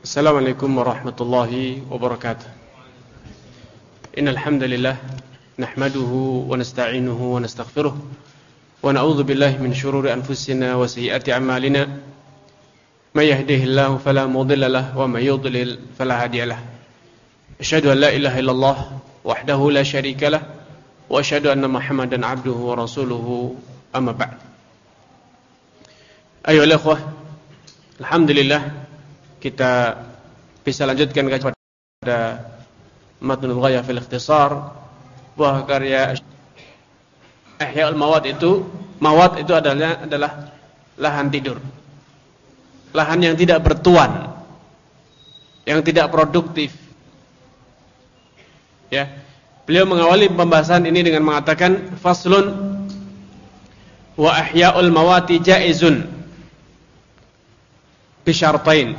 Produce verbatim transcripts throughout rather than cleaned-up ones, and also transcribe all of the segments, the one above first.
Assalamualaikum warahmatullahi wabarakatuh. Innal hamdalillah nahmaduhu wa nasta'inuhu wa nastaghfiruh wa na'udzu billahi min shururi anfusina wa sayyiati a'malina. May yahdihillahu fala mudilla lahu wa may yudlil fala hadiya lahu. Asyhadu an la ilaha illallah wahdahu la syarika lahu wa asyhadu anna Muhammadan 'abduhu wa rasuluhu, amma ba'd. Ayolah ikhwah, alhamdulillah kita bisa lanjutkan kepada Matnul Ghayah fil Ikhtisar, buah karya Ihya al-Mawad. Itu mawad itu adalah adalah lahan tidur, lahan yang tidak bertuan, yang tidak produktif. Ya, beliau mengawali pembahasan ini dengan mengatakan faslun wa ihya'ul mawati jaizun bi syartain.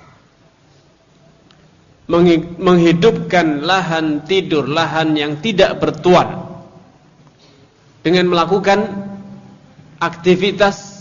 Menghidupkan lahan tidur, lahan yang tidak bertuan, dengan melakukan aktivitas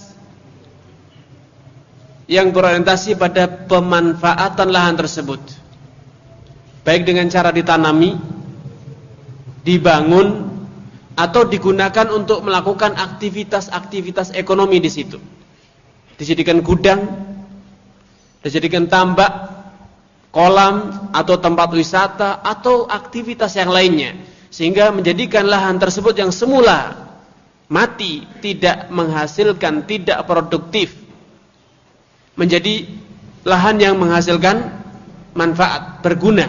yang berorientasi pada pemanfaatan lahan tersebut, baik dengan cara ditanami, dibangun, atau digunakan untuk melakukan aktivitas-aktivitas ekonomi di situ. Dijadikan gudang, dijadikan tambak, kolam, atau tempat wisata, atau aktivitas yang lainnya, sehingga menjadikan lahan tersebut yang semula mati, tidak menghasilkan, tidak produktif, menjadi lahan yang menghasilkan manfaat, berguna.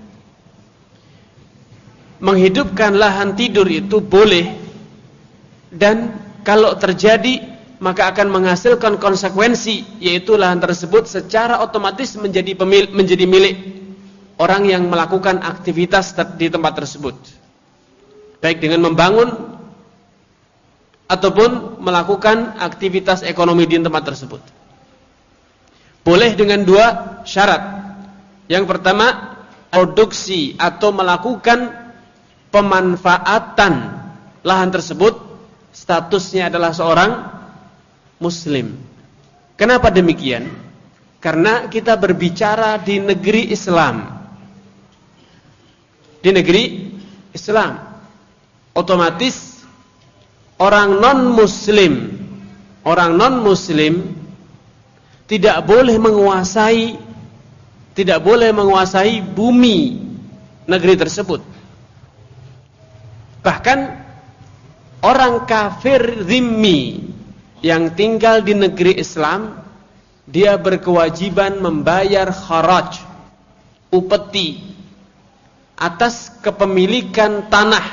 Menghidupkan lahan tidur itu boleh, dan kalau terjadi maka akan menghasilkan konsekuensi, yaitu lahan tersebut secara otomatis menjadi pemil- menjadi milik orang yang melakukan aktivitas di tempat tersebut, baik dengan membangun ataupun melakukan aktivitas ekonomi di tempat tersebut. Boleh dengan dua syarat. Yang pertama, produksi atau melakukan pemanfaatan lahan tersebut, statusnya adalah seorang Muslim. Kenapa demikian? Karena kita berbicara di negeri Islam. Di negeri Islam, otomatis orang non-Muslim, orang non-Muslim tidak boleh menguasai, tidak boleh menguasai bumi negeri tersebut. Bahkan orang kafir zimmi yang tinggal di negeri Islam, dia berkewajiban membayar kharaj, upeti, atas kepemilikan tanah,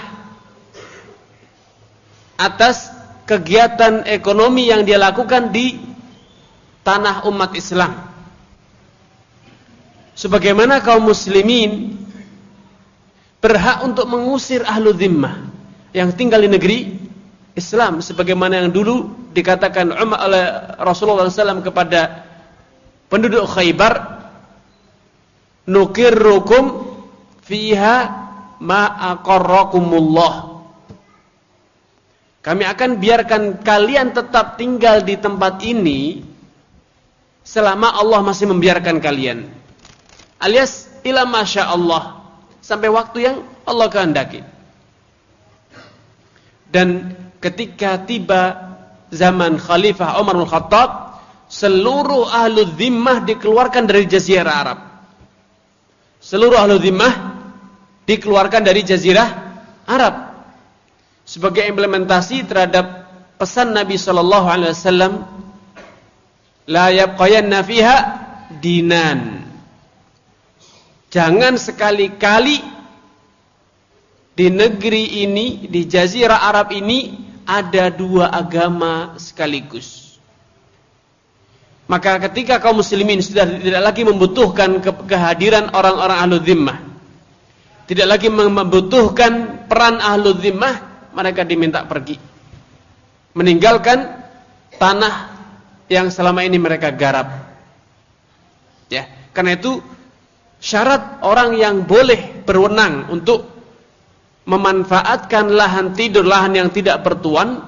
atas kegiatan ekonomi yang dia lakukan di tanah umat Islam. Sebagaimana kaum muslimin berhak untuk mengusir ahlu zimmah yang tinggal di negeri Islam, sebagaimana yang dulu dikatakan Umar oleh Rasulullah shallallahu alaihi wasallam kepada penduduk Khaybar, nukirrukum fiha ma aqarrakumullah. Kami akan biarkan kalian tetap tinggal di tempat ini selama Allah masih membiarkan kalian, alias ila masya Allah, sampai waktu yang Allah kehendaki. Dan ketika tiba zaman Khalifah Umar bin Khattab, seluruh ahlu zimmah dikeluarkan dari Jazirah Arab. Seluruh ahlu zimmah dikeluarkan dari Jazirah Arab sebagai implementasi terhadap pesan Nabi sallallahu alaihi wasallam, la yabqayanna fiha dinan. Jangan sekali-kali di negeri ini, di Jazirah Arab ini, ada dua agama sekaligus. Maka ketika kaum muslimin sudah tidak lagi membutuhkan ke- kehadiran orang-orang ahlu zimmah, tidak lagi membutuhkan peran ahlu zimmah, mereka diminta pergi, meninggalkan tanah yang selama ini mereka garap. Ya, karena itu syarat orang yang boleh berwenang untuk memanfaatkan lahan tidur, lahan yang tidak bertuan,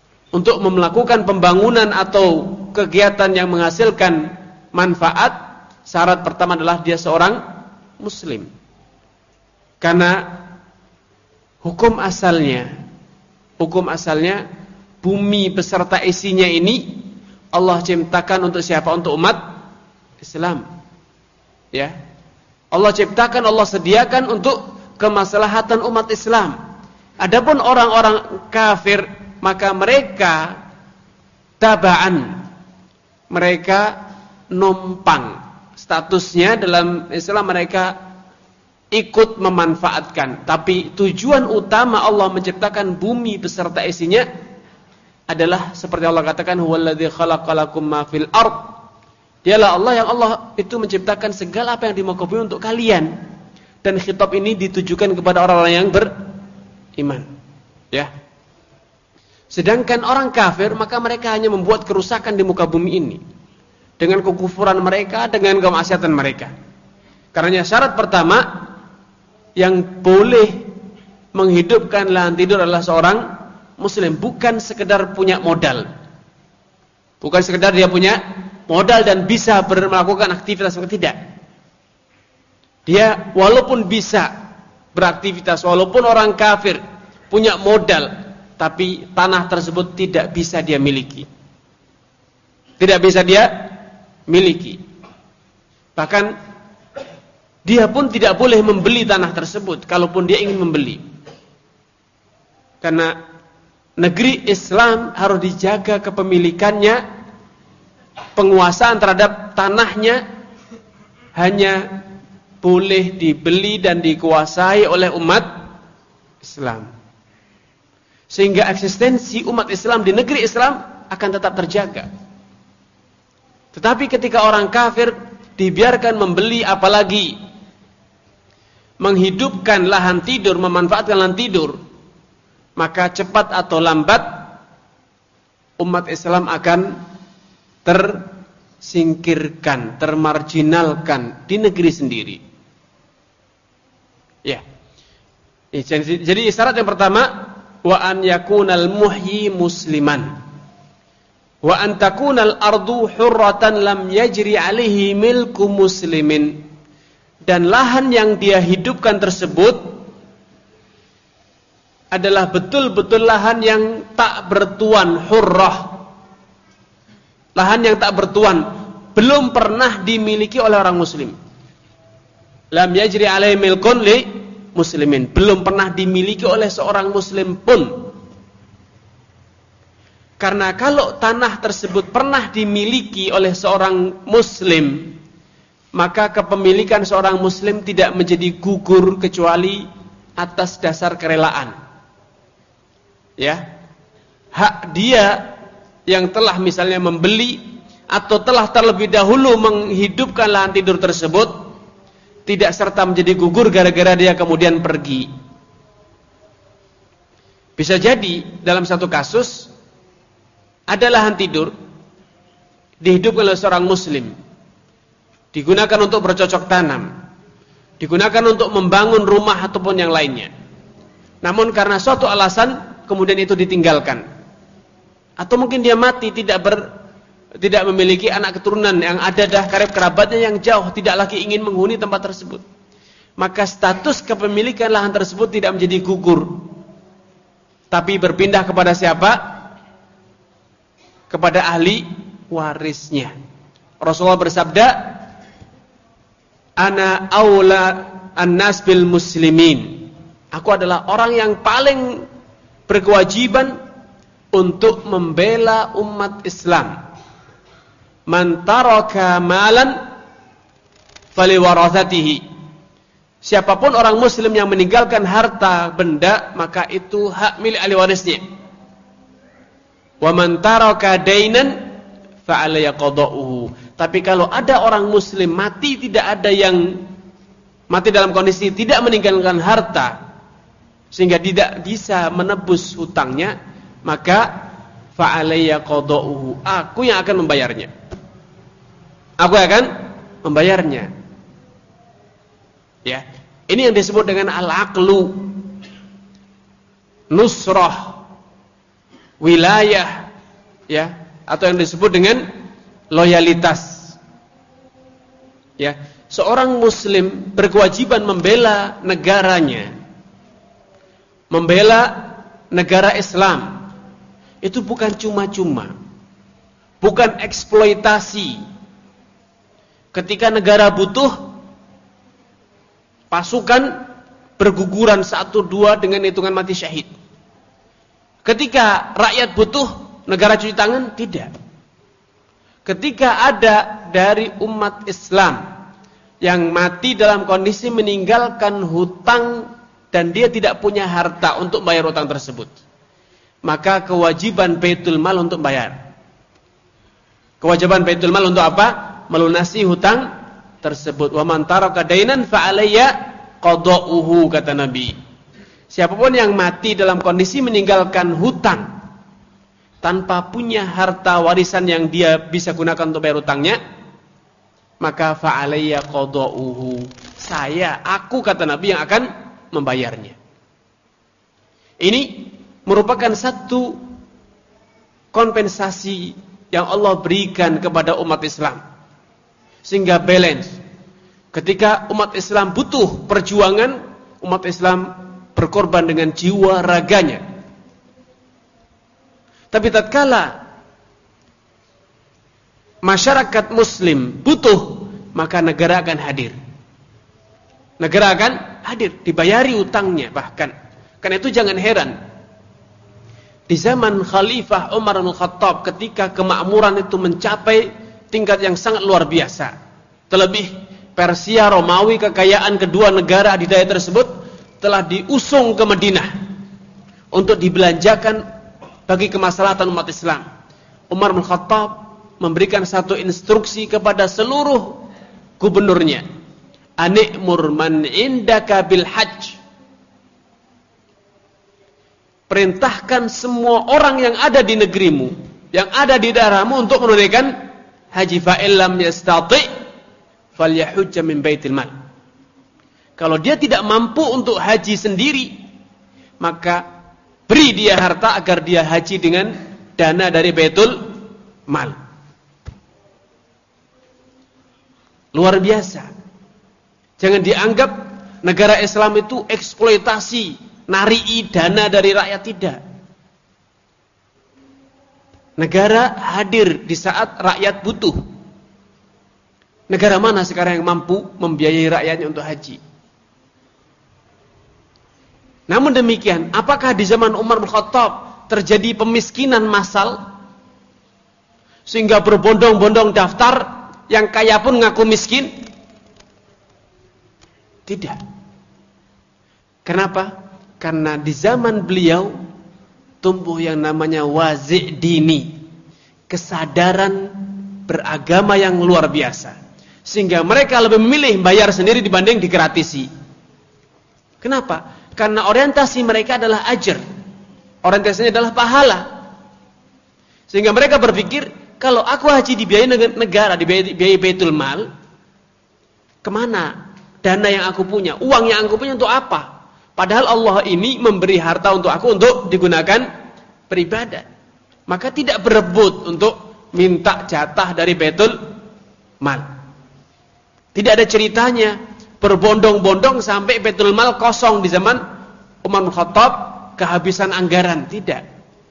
untuk melakukan pembangunan atau kegiatan yang menghasilkan manfaat, syarat pertama adalah dia seorang muslim. Karena hukum asalnya, hukum asalnya bumi beserta isinya ini Allah ciptakan untuk siapa? Untuk umat Islam. Ya. Allah ciptakan, Allah sediakan untuk kemaslahatan umat Islam. Adapun orang-orang kafir, maka mereka tabaan, mereka numpang. Statusnya dalam Islam mereka ikut memanfaatkan. Tapi tujuan utama Allah menciptakan bumi beserta isinya adalah seperti Allah katakan, huwallazi khalaqalakum ma fil ard. Dialah Allah yang Allah itu menciptakan segala apa yang di muka bumi untuk kalian. Dan khitab ini ditujukan kepada orang-orang yang beriman. Ya. Sedangkan orang kafir, maka mereka hanya membuat kerusakan di muka bumi ini dengan kekufuran mereka, dengan kemaksiatan mereka. Karena syarat pertama yang boleh menghidupkan lahan tidur adalah seorang muslim, bukan sekedar punya modal. Bukan sekedar dia punya modal dan bisa melakukan aktivitas, tidak. Dia walaupun bisa beraktivitas, walaupun orang kafir punya modal, tapi tanah tersebut tidak bisa dia miliki. Tidak bisa dia miliki. Bahkan dia pun tidak boleh membeli tanah tersebut kalaupun dia ingin membeli. Karena negeri Islam harus dijaga kepemilikannya, penguasaan terhadap tanahnya hanya boleh dibeli dan dikuasai oleh umat Islam. Sehingga eksistensi umat Islam di negeri Islam akan tetap terjaga. Tetapi ketika orang kafir dibiarkan membeli, apalagi menghidupkan lahan tidur, memanfaatkan lahan tidur, maka cepat atau lambat umat Islam akan tersingkirkan, termarginalkan di negeri sendiri. Ya. Jadi syarat yang pertama, wa an yakunal muhyi musliman. Wa an takunal ardu hurratan lam yajri alaihi milku muslimin. Dan lahan yang dia hidupkan tersebut adalah betul-betul lahan yang tak bertuan, hurrah. Lahan yang tak bertuan, belum pernah dimiliki oleh orang muslim. Lam yajri alaihi milkun li muslimin, belum pernah dimiliki oleh seorang muslim pun. Karena kalau tanah tersebut pernah dimiliki oleh seorang muslim, maka kepemilikan seorang muslim tidak menjadi gugur kecuali atas dasar kerelaan. Ya. Hak dia yang telah misalnya membeli atau telah terlebih dahulu menghidupkan lahan tidur tersebut tidak serta menjadi gugur gara-gara dia kemudian pergi. Bisa jadi dalam satu kasus ada lahan tidur dihidupkan oleh seorang muslim, digunakan untuk bercocok tanam, digunakan untuk membangun rumah ataupun yang lainnya. Namun karena suatu alasan kemudian itu ditinggalkan, atau mungkin dia mati, tidak ber, tidak memiliki anak keturunan, yang ada dah karib kerabatnya yang jauh, tidak lagi ingin menghuni tempat tersebut, maka status kepemilikan lahan tersebut tidak menjadi gugur, tapi berpindah kepada siapa? Kepada ahli warisnya. Rasulullah bersabda, ana aula annas bil muslimin. Aku adalah orang yang paling berkewajiban untuk membela umat Islam. Man taraka malan faliwarathatihi. Siapapun orang muslim yang meninggalkan harta benda, maka itu hak milik ahli warisnya. Wa man taraka dainan fa alayhi qada'uhu. Tapi kalau ada orang muslim mati tidak ada yang mati dalam kondisi tidak meninggalkan harta sehingga tidak bisa menebus hutangnya, maka fa alayhi qada'uhu. Aku yang akan membayarnya. Aku yang akan membayarnya. Ya. Ini yang disebut dengan al-aqlu, nusrah, wilayah, ya, atau yang disebut dengan loyalitas. Ya, seorang muslim berkewajiban membela negaranya. Membela negara Islam. Itu bukan cuma-cuma. Bukan eksploitasi. Ketika negara butuh, pasukan berguguran satu dua dengan hitungan mati syahid. Ketika rakyat butuh, negara cuci tangan, tidak. Ketika ada dari umat Islam yang mati dalam kondisi meninggalkan hutang dan dia tidak punya harta untuk bayar hutang tersebut, maka kewajiban Baitul Mal untuk bayar. Kewajiban Baitul Mal untuk apa? Melunasi hutang tersebut. Wa man taraka dainan fa alayya qada'uhu, kata Nabi. Siapapun yang mati dalam kondisi meninggalkan hutang tanpa punya harta warisan yang dia bisa gunakan untuk bayar hutangnya, maka fa alayya qada'uhu. Saya, aku, kata Nabi, yang akan membayarnya. Ini merupakan satu kompensasi yang Allah berikan kepada umat Islam, sehingga balance. Ketika umat Islam butuh perjuangan, umat Islam berkorban dengan jiwa raganya. Tapi tatkala masyarakat muslim butuh, maka negara akan hadir. Negara akan hadir, dibayari utangnya bahkan. Karena itu jangan heran, di zaman Khalifah Umar bin Khattab, ketika kemakmuran itu mencapai tingkat yang sangat luar biasa, terlebih Persia, Romawi, kekayaan kedua negara adidaya tersebut telah diusung ke Madinah untuk dibelanjakan bagi kemaslahatan umat Islam. Umar bin Khattab memberikan satu instruksi kepada seluruh gubernurnya, Ani'mur man indaka bil hajj. Perintahkan semua orang yang ada di negerimu, yang ada di daerahmu, untuk menunaikan haji. Fa illam yastati falyahujja min baitil mal. Kalau dia tidak mampu untuk haji sendiri, maka beri dia harta agar dia haji dengan dana dari Baitul Mal. Luar biasa. Jangan dianggap negara Islam itu eksploitasi, narii dana dari rakyat, tidak. Negara hadir di saat rakyat butuh. Negara mana sekarang yang mampu membiayai rakyatnya untuk haji? Namun demikian, apakah di zaman Umar bin Khattab terjadi pemiskinan massal sehingga berbondong-bondong daftar, yang kaya pun ngaku miskin? Tidak. Kenapa? Karena di zaman beliau tumbuh yang namanya wazi' dini, kesadaran beragama yang luar biasa, sehingga mereka lebih memilih bayar sendiri dibanding digratisi. Kenapa? Karena orientasi mereka adalah ajar, orientasinya adalah pahala, sehingga mereka berpikir, kalau aku haji dibiayai negara, dibiayai Baitul Mal, kemana dana yang aku punya, uang yang aku punya untuk apa? Padahal Allah ini memberi harta untuk aku untuk digunakan beribadah. Maka tidak berebut untuk minta jatah dari Baitul Mal. Tidak ada ceritanya berbondong-bondong sampai Baitul Mal kosong di zaman Umar bin Khattab, kehabisan anggaran. Tidak.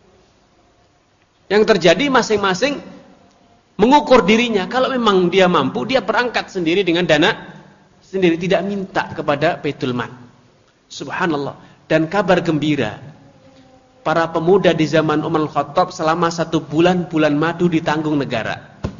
Yang terjadi masing-masing mengukur dirinya. Kalau memang dia mampu, dia berangkat sendiri dengan dana sendiri, tidak minta kepada Baitul Mal. Subhanallah. Dan kabar gembira, para pemuda di zaman Umar bin Khattab selama satu bulan bulan madu ditanggung negara.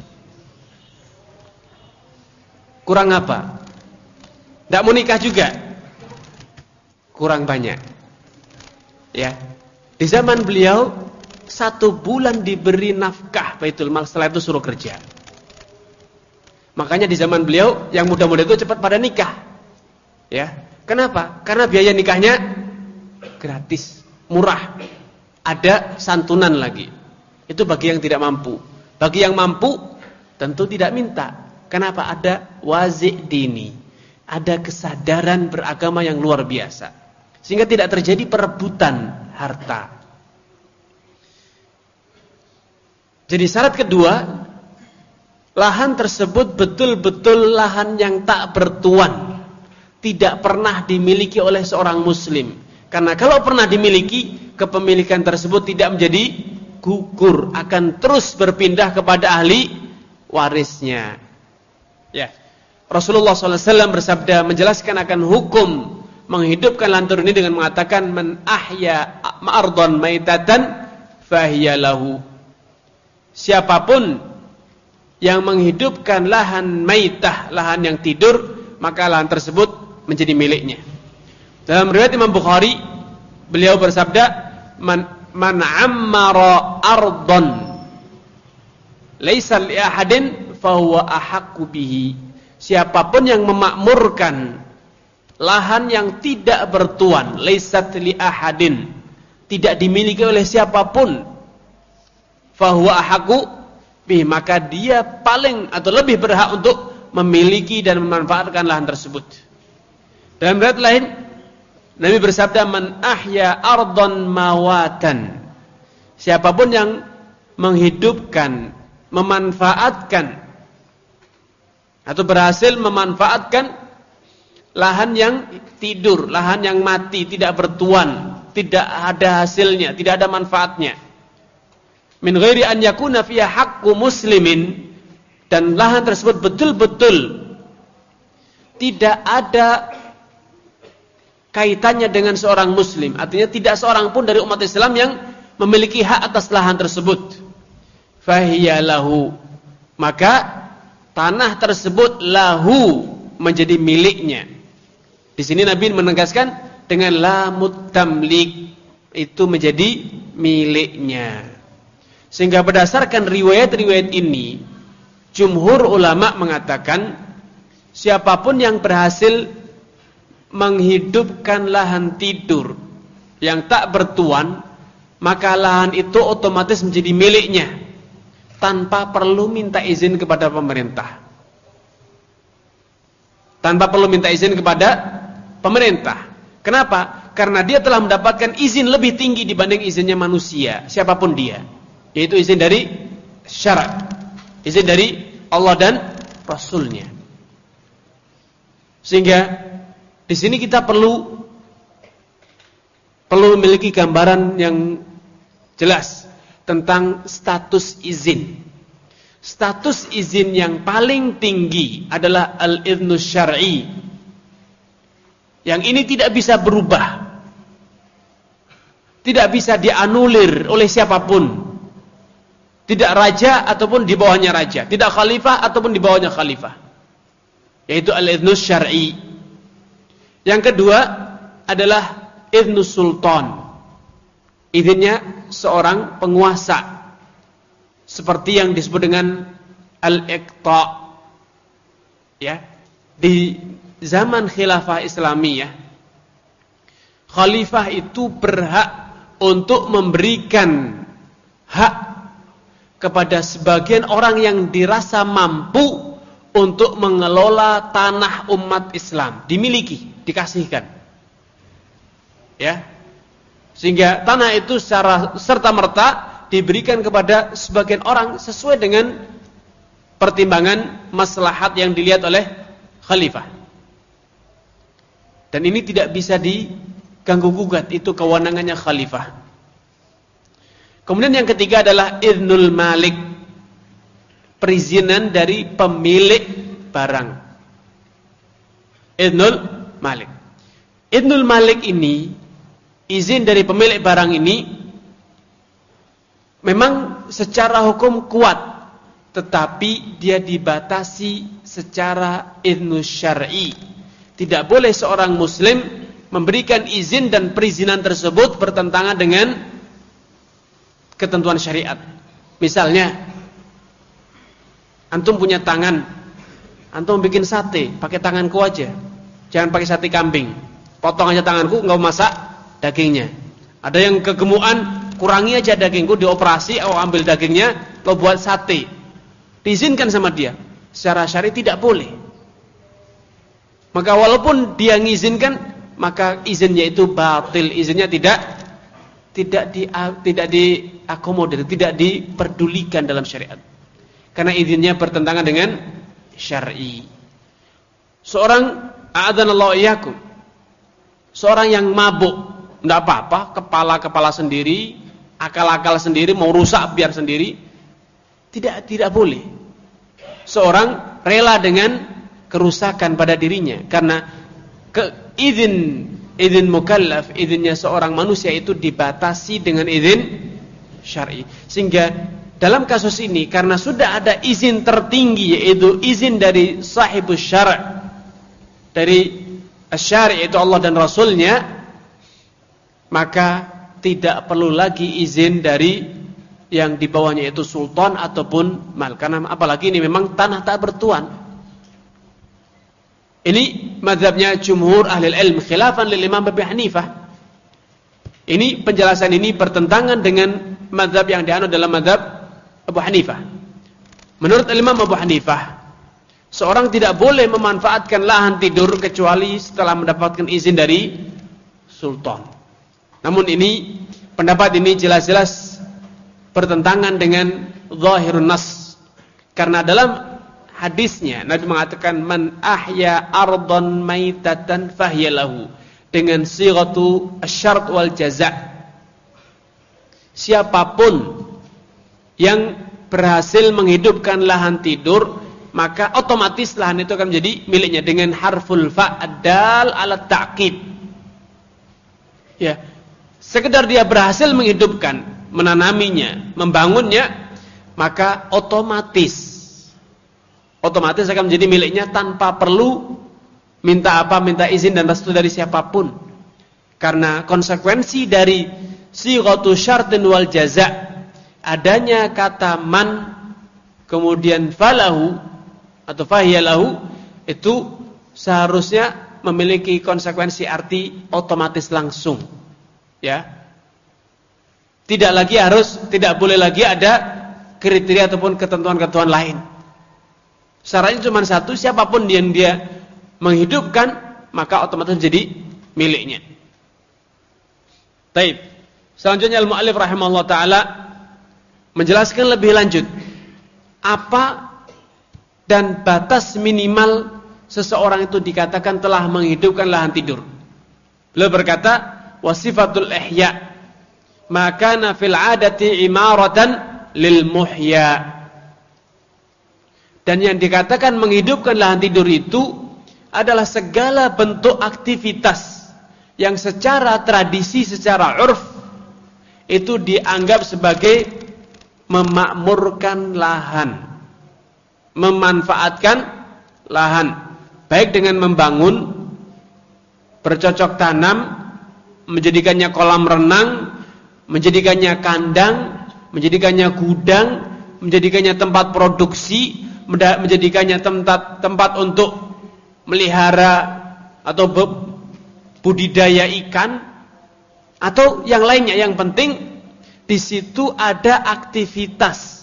Kurang apa? Tidak mau nikah juga? Kurang banyak. Ya. Di zaman beliau satu bulan diberi nafkah Baitul Mal, setelah itu suruh kerja. Makanya di zaman beliau yang muda-muda itu cepat pada nikah. Ya. Kenapa? Karena biaya nikahnya gratis, murah. Ada santunan lagi. Itu bagi yang tidak mampu. Bagi yang mampu tentu tidak minta. Kenapa? Ada wazi' dini. Ada kesadaran beragama yang luar biasa. Sehingga tidak terjadi perebutan harta. Jadi syarat kedua, lahan tersebut betul-betul lahan yang tak bertuan, tidak pernah dimiliki oleh seorang muslim. Karena kalau pernah dimiliki, kepemilikan tersebut tidak menjadi gugur, akan terus berpindah kepada ahli warisnya. Ya, Rasulullah shallallahu alaihi wasallam bersabda menjelaskan akan hukum menghidupkan lahan ini dengan mengatakan, man ahya ma'ardhan maitatan fahiya lahu. Siapapun yang menghidupkan lahan maitah, lahan yang tidur, maka lahan tersebut menjadi miliknya. Dalam riwayat Imam Bukhari, beliau bersabda, man man ammara ardhan laisa li ahadin fa huwa ahaqqu bihi. Siapapun yang memakmurkan lahan yang tidak bertuan, laisat li ahadin, tidak dimiliki oleh siapapun, fa huwa ahaqqu bihi, maka dia paling atau lebih berhak untuk memiliki dan memanfaatkan lahan tersebut. Dalam riwayat lain, Nabi bersabda, man ahya ardhan mawatan. Siapapun yang menghidupkan, memanfaatkan atau berhasil memanfaatkan lahan yang tidur, lahan yang mati, tidak bertuan, tidak ada hasilnya, tidak ada manfaatnya. Min ghairi an yakuna fiha haqqu muslimin, dan lahan tersebut betul-betul tidak ada kaitannya dengan seorang muslim, artinya tidak seorang pun dari umat Islam yang memiliki hak atas lahan tersebut. Fahiya lahu, maka tanah tersebut lahu, menjadi miliknya. Di sini Nabi menegaskan dengan lamut tamlik, itu menjadi miliknya. Sehingga berdasarkan riwayat-riwayat ini, jumhur ulama mengatakan siapapun yang berhasil menghidupkan lahan tidur yang tak bertuan, maka lahan itu otomatis menjadi miliknya tanpa perlu minta izin kepada pemerintah. Tanpa perlu minta izin kepada pemerintah. Kenapa? Karena dia telah mendapatkan izin lebih tinggi dibanding izinnya manusia, siapapun dia. Yaitu izin dari syarak, izin dari Allah dan Rasulnya. Sehingga di sini kita perlu perlu memiliki gambaran yang jelas tentang status izin. Status izin yang paling tinggi adalah al-idznus syar'i. Yang ini tidak bisa berubah, tidak bisa dianulir oleh siapapun. Tidak raja ataupun di bawahnya raja, tidak khalifah ataupun di bawahnya khalifah. Yaitu al-idznus syar'i. Yang kedua adalah idznus sultan. Izinnya seorang penguasa. Seperti yang disebut dengan al-iqta'. Ya. Di zaman khilafah Islamiyah, khalifah itu berhak untuk memberikan hak kepada sebagian orang yang dirasa mampu untuk mengelola tanah umat Islam, dimiliki, dikasihkan. Ya. Sehingga tanah itu secara serta-merta diberikan kepada sebagian orang sesuai dengan pertimbangan maslahat yang dilihat oleh khalifah. Dan ini tidak bisa diganggu gugat, itu kewenangannya khalifah. Kemudian yang ketiga adalah idznul malik, perizinan dari pemilik barang. Idznul malik. Idznul malik ini, izin dari pemilik barang ini memang secara hukum kuat, tetapi dia dibatasi secara idznus syar'i. Tidak boleh seorang muslim memberikan izin dan perizinan tersebut bertentangan dengan ketentuan syariat. Misalnya, antum punya tangan, antum bikin sate, pakai tanganku aja, jangan pakai sate kambing. Potong aja tanganku, enggak masak dagingnya. Ada yang kegemukan, kurangi aja dagingku, dioperasi, oh ambil dagingnya, lo buat sate. Diizinkan sama dia. Secara syar'i tidak boleh. Maka walaupun dia mengizinkan, maka izinnya itu batil, izinnya tidak tidak di tidak diakomodir, tidak diperdulikan dalam syariat. karena izinnya bertentangan dengan syar'i. Seorang a'adzanallahu iyyakum, seorang yang mabuk, enggak apa-apa, kepala-kepala sendiri, akal-akal sendiri, mau rusak biar sendiri, tidak tidak boleh. Seorang rela dengan kerusakan pada dirinya karena ke izin izin mukallaf, izinnya seorang manusia itu dibatasi dengan izin syar'i. Sehingga dalam kasus ini karena sudah ada izin tertinggi, yaitu izin dari sahibus syara', dari asy-syari' itu Allah dan Rasulnya, maka tidak perlu lagi izin dari yang di bawahnya itu sultan ataupun mal. Karena apalagi ini memang tanah tak bertuan. Ini mazhabnya jumhur ahli ilm khilafan lil Imam Abu Hanifah. Ini penjelasan ini bertentangan dengan mazhab yang dianut dalam mazhab Abu Hanifah. Menurut Imam Abu Hanifah, seorang tidak boleh memanfaatkan lahan tidur kecuali setelah mendapatkan izin dari sultan. Namun ini pendapat ini jelas-jelas bertentangan dengan zahirun nas. Karena dalam hadisnya Nabi mengatakan man ahya ardhan maitatan fahiya lahu, dengan sighatu asy-syart wal jaza'. Siapapun yang berhasil menghidupkan lahan tidur, maka otomatis lahan itu akan menjadi miliknya dengan harful fa ad-dal ala ta'kid. Ya, sekedar dia berhasil menghidupkan, menanaminya, membangunnya, maka otomatis otomatis akan menjadi miliknya tanpa perlu minta apa, minta izin dan restu dari siapapun. Karena konsekuensi dari sighatu syartin wal jaza', adanya kata man kemudian falahu atau fahiyalahu, itu seharusnya memiliki konsekuensi arti otomatis langsung. Ya. Tidak lagi harus, tidak boleh lagi ada kriteria ataupun ketentuan-ketentuan lain. Syaratnya cuma satu, siapapun yang dia menghidupkan, maka otomatis jadi miliknya. Taib. Selanjutnya al-mu'allif rahimahullah ta'ala menjelaskan lebih lanjut apa dan batas minimal seseorang itu dikatakan telah menghidupkan lahan tidur. Beliau berkata, wasifatul ihya ma kana fil 'adati imaratan lil muhya. Dan yang dikatakan menghidupkan lahan tidur itu adalah segala bentuk aktivitas yang secara tradisi, secara urf itu dianggap sebagai memakmurkan lahan, memanfaatkan lahan, baik dengan membangun, bercocok tanam, menjadikannya kolam renang, menjadikannya kandang, menjadikannya gudang, menjadikannya tempat produksi, menjadikannya tempat tempat untuk melihara atau budidaya ikan atau yang lainnya. Yang penting di situ ada aktivitas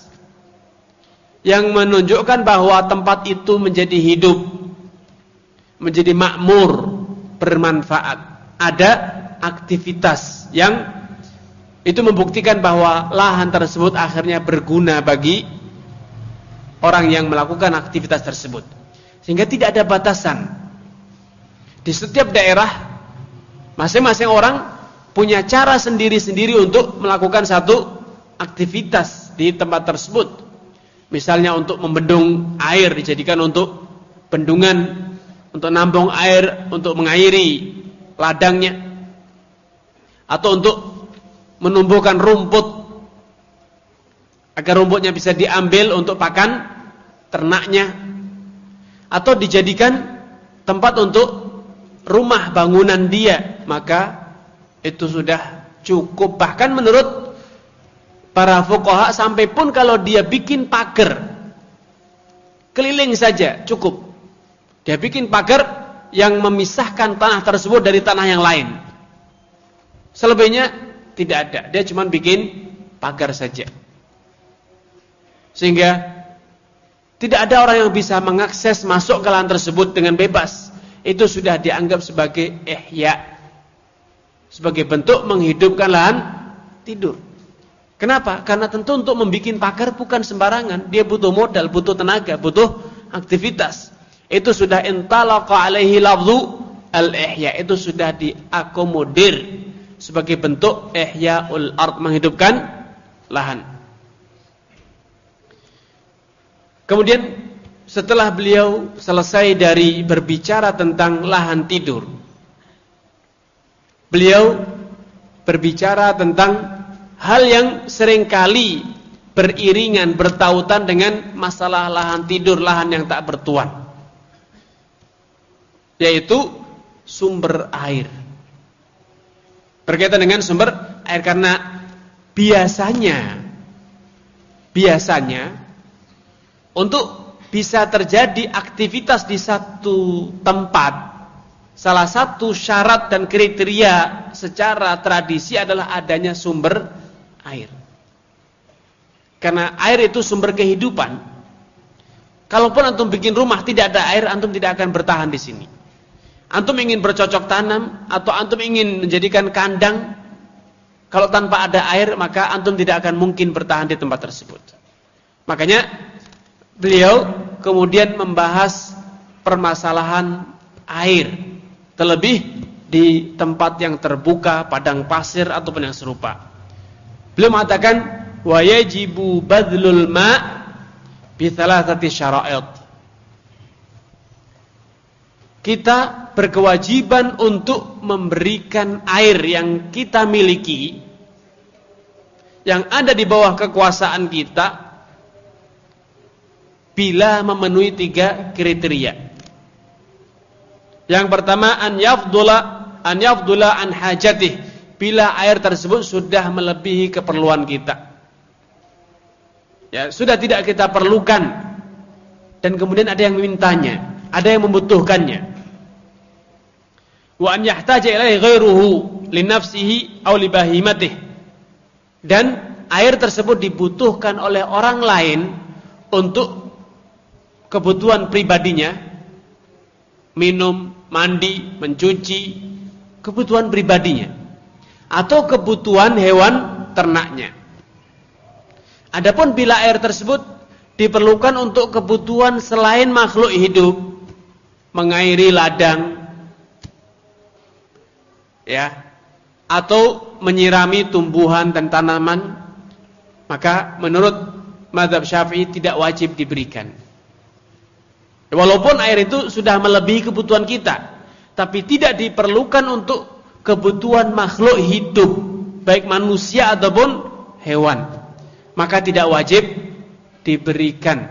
yang menunjukkan bahwa tempat itu menjadi hidup, menjadi makmur, bermanfaat. Ada aktivitas yang itu membuktikan bahwa lahan tersebut akhirnya berguna bagi orang yang melakukan aktivitas tersebut. Sehingga tidak ada batasan. Di setiap daerah, masing-masing orang punya cara sendiri-sendiri untuk melakukan satu aktivitas di tempat tersebut. Misalnya untuk membendung air, dijadikan untuk bendungan, untuk nampung air, untuk mengairi ladangnya, atau untuk menumbuhkan rumput agar rumputnya bisa diambil untuk pakan ternaknya, atau dijadikan tempat untuk rumah bangunan dia, maka itu sudah cukup. Bahkan menurut para fuqaha, sampai pun kalau dia bikin pagar keliling saja cukup. Dia bikin pagar yang memisahkan tanah tersebut dari tanah yang lain. Selebihnya tidak ada, dia cuma bikin pagar saja. Sehingga tidak ada orang yang bisa mengakses masuk ke lahan tersebut dengan bebas. Itu sudah dianggap sebagai ihya, sebagai bentuk menghidupkan lahan tidur. Kenapa? Karena tentu untuk membuat pagar bukan sembarangan. Dia butuh modal, butuh tenaga, butuh aktivitas. Itu sudah intalaqa alaihi lafzu al-ihya. Itu sudah diakomodir sebagai bentuk ihya'ul ard, menghidupkan lahan. Kemudian setelah beliau selesai dari berbicara tentang lahan tidur, beliau berbicara tentang hal yang seringkali beriringan, bertautan dengan masalah lahan tidur, lahan yang tak bertuan, yaitu sumber air. Berkaitan dengan sumber air, karena biasanya biasanya untuk bisa terjadi aktivitas di satu tempat, salah satu syarat dan kriteria secara tradisi adalah adanya sumber air. Karena air itu sumber kehidupan. Kalaupun antum bikin rumah tidak ada air, antum tidak akan bertahan di sini. Antum ingin bercocok tanam atau antum ingin menjadikan kandang, kalau tanpa ada air maka antum tidak akan mungkin bertahan di tempat tersebut. Makanya beliau kemudian membahas permasalahan air, terlebih di tempat yang terbuka, padang pasir ataupun yang serupa. Beliau mengatakan wa yajibu badlul ma' bi thalathati syara'id. Kita berkewajiban untuk memberikan air yang kita miliki, yang ada di bawah kekuasaan kita, bila memenuhi tiga kriteria. Yang pertama, an yafdula an yafdula an hajatih, bila air tersebut sudah melebihi keperluan kita, ya sudah tidak kita perlukan, dan kemudian ada yang memintanya, ada yang membutuhkannya. Wa an yahtaja ilaihi ghairuhu li nafsihi aw li bahimatih, dan air tersebut dibutuhkan oleh orang lain untuk kebutuhan pribadinya, minum, mandi, mencuci, kebutuhan pribadinya, atau kebutuhan hewan ternaknya. Adapun bila air tersebut diperlukan untuk kebutuhan selain makhluk hidup, mengairi ladang, ya, atau menyirami tumbuhan dan tanaman, maka menurut mazhab Syafi'i tidak wajib diberikan. Walaupun air itu sudah melebihi kebutuhan kita, tapi tidak diperlukan untuk kebutuhan makhluk hidup, baik manusia ataupun hewan, maka tidak wajib diberikan.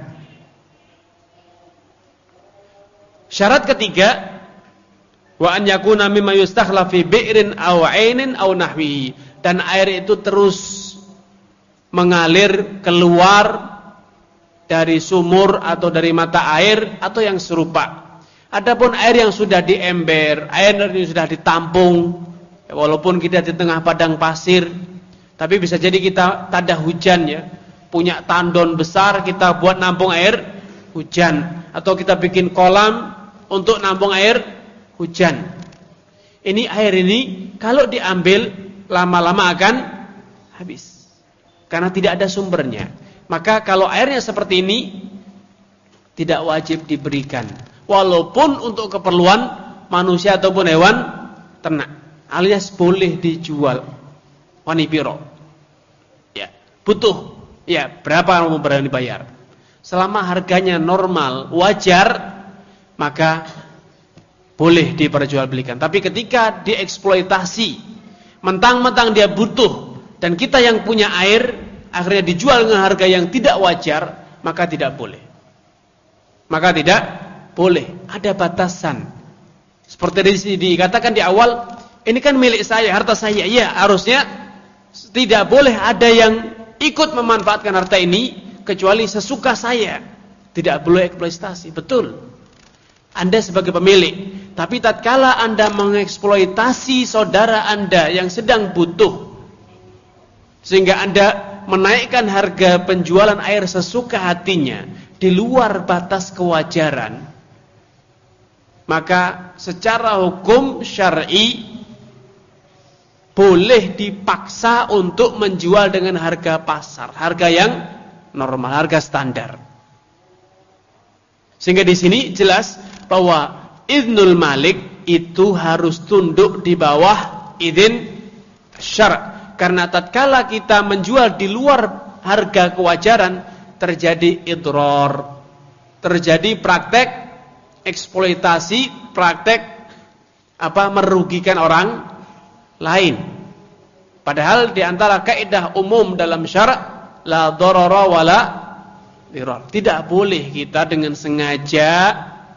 Syarat ketiga, wa an yakuna mimma yustakhlaf fi bi'rin aw 'ainin aw nahwihi, dan air itu terus mengalir keluar dari sumur atau dari mata air atau yang serupa. Adapun air yang sudah di ember, air yang sudah ditampung, ya, walaupun kita di tengah padang pasir, tapi bisa jadi kita tak ada hujan, ya, punya tandon besar, kita buat nampung air hujan, atau kita bikin kolam untuk nampung air hujan. Ini air ini kalau diambil lama-lama akan habis karena tidak ada sumbernya. Maka kalau airnya seperti ini tidak wajib diberikan, walaupun untuk keperluan manusia ataupun hewan ternak, alias boleh dijual. Wani piro? Ya, butuh. Ya, berapa mau berani bayar? Selama harganya normal, wajar, maka boleh diperjualbelikan. Tapi ketika dieksploitasi, mentang-mentang dia butuh dan kita yang punya air, akhirnya dijual dengan harga yang tidak wajar, maka tidak boleh. Maka tidak boleh. Ada batasan. Seperti dikatakan di awal, ini kan milik saya, harta saya. Ya, harusnya tidak boleh ada yang ikut memanfaatkan harta ini kecuali sesuka saya. Tidak boleh eksploitasi. Betul. Anda sebagai pemilik, tapi tatkala Anda mengeksploitasi saudara Anda yang sedang butuh, sehingga Anda menaikkan harga penjualan air sesuka hatinya di luar batas kewajaran, maka secara hukum syar'i boleh dipaksa untuk menjual dengan harga pasar, harga yang normal, harga standar. Sehingga di sini jelas bahwa idznul malik itu harus tunduk di bawah izin syara'. Karena tatkala kita menjual di luar harga kewajaran, terjadi idrar, terjadi praktek eksploitasi, praktek apa merugikan orang lain. Padahal di antara kaidah umum dalam syara' la dharara wala dirar. Tidak boleh kita dengan sengaja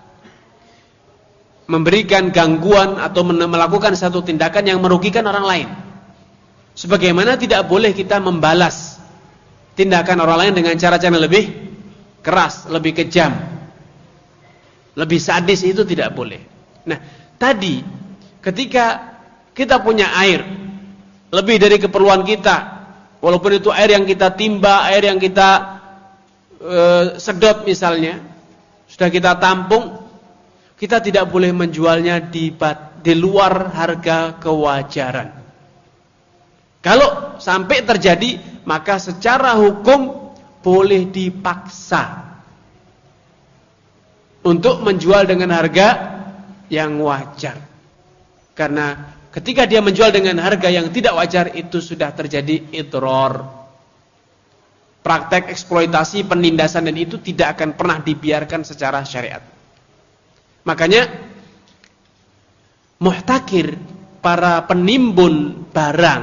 memberikan gangguan atau melakukan satu tindakan yang merugikan orang lain. Sebagaimana tidak boleh kita membalas tindakan orang lain dengan cara-cara lebih keras, lebih kejam, lebih sadis, itu tidak boleh. Nah, tadi ketika kita punya air lebih dari keperluan kita, walaupun itu air yang kita timba, air yang kita e, sedot misalnya, sudah kita tampung, kita tidak boleh menjualnya di, di luar harga kewajaran. Kalau sampai terjadi, maka secara hukum boleh dipaksa untuk menjual dengan harga yang wajar. Karena ketika dia menjual dengan harga yang tidak wajar, itu sudah terjadi idrar. Praktek eksploitasi, penindasan, dan itu tidak akan pernah dibiarkan secara syariat. Makanya muhtakir, para penimbun barang,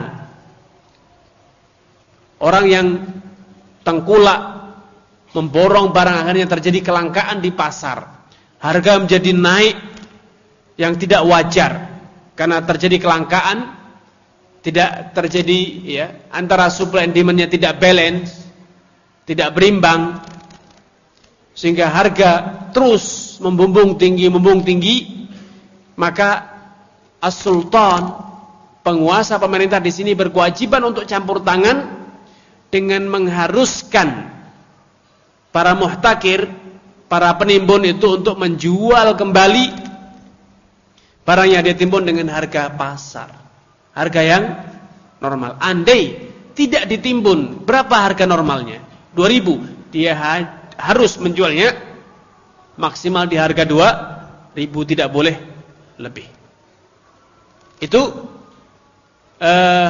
orang yang tengkulak memborong barang, akhirnya terjadi kelangkaan di pasar, harga menjadi naik yang tidak wajar karena terjadi kelangkaan, tidak terjadi ya antara supply and demand-nya tidak balance, tidak berimbang, sehingga harga terus membumbung tinggi, membumbung tinggi. Maka as-sultan, penguasa pemerintah di sini berkewajiban untuk campur tangan dengan mengharuskan para muhtakir, para penimbun itu untuk menjual kembali barang yang dia timbun dengan harga pasar, harga yang normal. Andai tidak ditimbun, berapa harga normalnya? dua ribu, dia ha- harus menjualnya maksimal di harga dua ribu, tidak boleh lebih. Itu uh,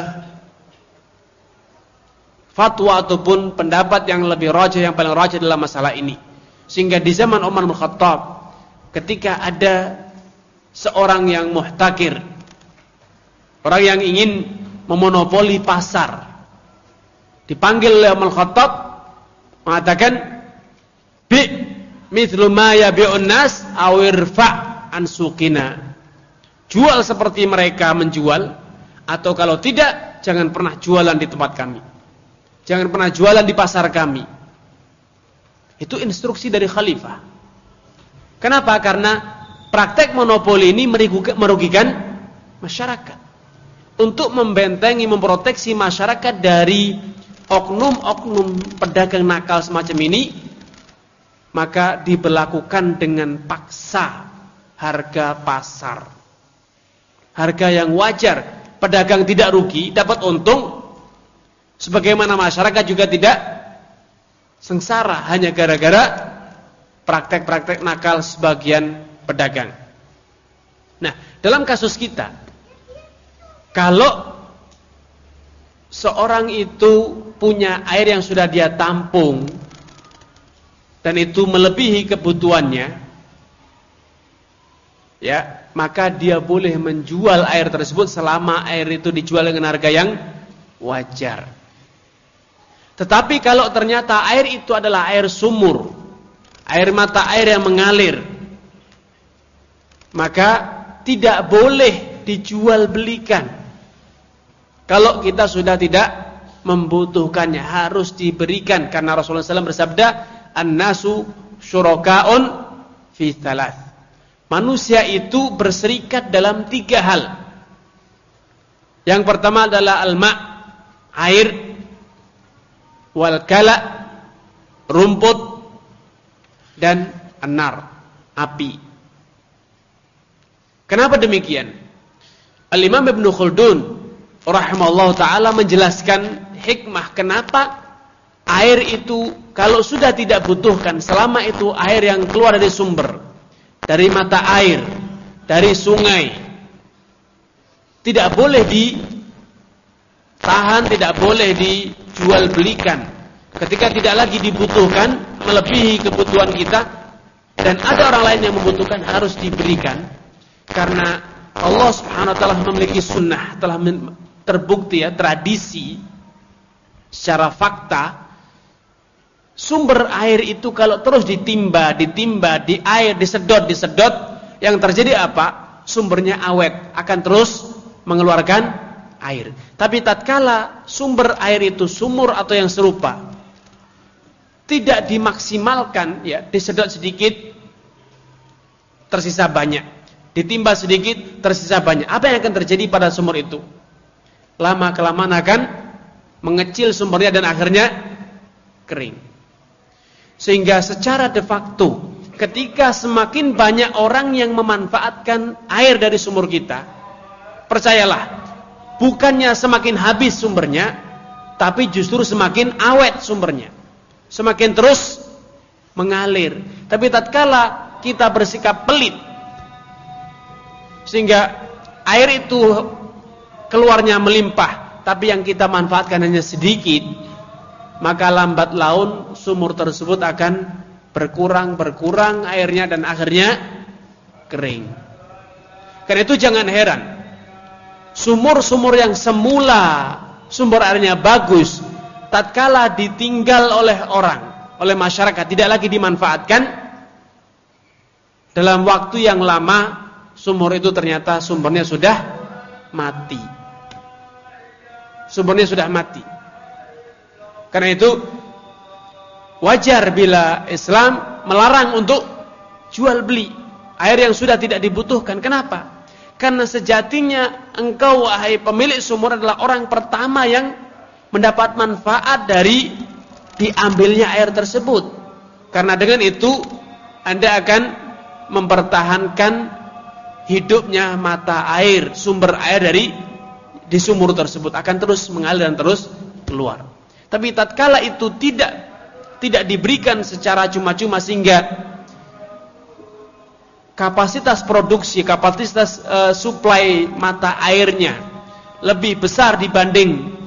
fatwa ataupun pendapat yang lebih rajih, yang paling rajih dalam masalah ini. Sehingga di zaman Umar bin Khattab, ketika ada seorang yang muhtakir, orang yang ingin memonopoli pasar, dipanggil oleh Umar bin Khattab, mengatakan bi mithlu ma yabi'un nas aw irfa' an suqina. Jual seperti mereka menjual, atau kalau tidak, jangan pernah jualan di tempat kami. Jangan pernah jualan di pasar kami. Itu instruksi dari khalifah. Kenapa? Karena praktek monopoli ini merugikan masyarakat. Untuk membentengi, memproteksi masyarakat dari oknum-oknum pedagang nakal semacam ini, maka diberlakukan dengan paksa harga pasar, harga yang wajar. Pedagang tidak rugi, dapat untung, sebagaimana masyarakat juga tidak sengsara hanya gara-gara praktek-praktek nakal sebagian pedagang. Nah, dalam kasus kita, kalau seorang itu punya air yang sudah dia tampung dan itu melebihi kebutuhannya, ya, maka dia boleh menjual air tersebut selama air itu dijual dengan harga yang wajar. Tetapi kalau ternyata air itu adalah air sumur, air mata air yang mengalir, maka tidak boleh dijual belikan. Kalau kita sudah tidak membutuhkannya, harus diberikan. Karena Rasulullah shallallahu alaihi wasallam bersabda, an-nasu syuraka'un fi thalath. Manusia itu berserikat dalam tiga hal. Yang pertama adalah al-ma', air, wal kala, rumput, dan an-nar, api. Kenapa demikian? Al-Imam Ibnu Khaldun rahimahullah ta'ala menjelaskan hikmah kenapa air itu kalau sudah tidak butuhkan, selama itu air yang keluar dari sumber, dari mata air, dari sungai, tidak boleh ditahan, tidak boleh dijual belikan. Ketika tidak lagi dibutuhkan, melebihi kebutuhan kita, dan ada orang lain yang membutuhkan, harus diberikan. Karena Allah subhanahu wa ta'ala memiliki sunnah, telah terbukti ya, tradisi secara fakta, sumber air itu kalau terus ditimba, ditimba, di air, disedot, disedot, yang terjadi apa? Sumbernya awet, akan terus mengeluarkan air. Tapi tatkala sumber air itu sumur atau yang serupa tidak dimaksimalkan, ya, disedot sedikit, tersisa banyak, ditimba sedikit, tersisa banyak. Apa yang akan terjadi pada sumur itu? Lama kelamaan akan mengecil sumbernya dan akhirnya kering. Sehingga secara de facto, ketika semakin banyak orang yang memanfaatkan air dari sumur kita, percayalah, bukannya semakin habis sumbernya, tapi justru semakin awet sumbernya, semakin terus mengalir. Tapi tatkala kita bersikap pelit, sehingga air itu keluarnya melimpah, tapi yang kita manfaatkan hanya sedikit, maka lambat laun sumur tersebut akan berkurang, berkurang airnya dan akhirnya kering. Karena itu jangan heran, sumur-sumur yang semula sumber airnya bagus, tatkala ditinggal oleh orang, oleh masyarakat, tidak lagi dimanfaatkan, dalam waktu yang lama sumur itu ternyata sumbernya sudah mati. Sumbernya sudah mati. Karena itu wajar bila Islam melarang untuk jual beli air yang sudah tidak dibutuhkan. Kenapa? Karena sejatinya engkau, wahai pemilik sumur, adalah orang pertama yang mendapat manfaat dari diambilnya air tersebut. Karena dengan itu Anda akan mempertahankan hidupnya mata air, sumber air dari di sumur tersebut akan terus mengalir dan terus keluar. Tapi tatkala itu tidak tidak diberikan secara cuma-cuma, sehingga kapasitas produksi, kapasitas uh, suplai mata airnya lebih besar dibanding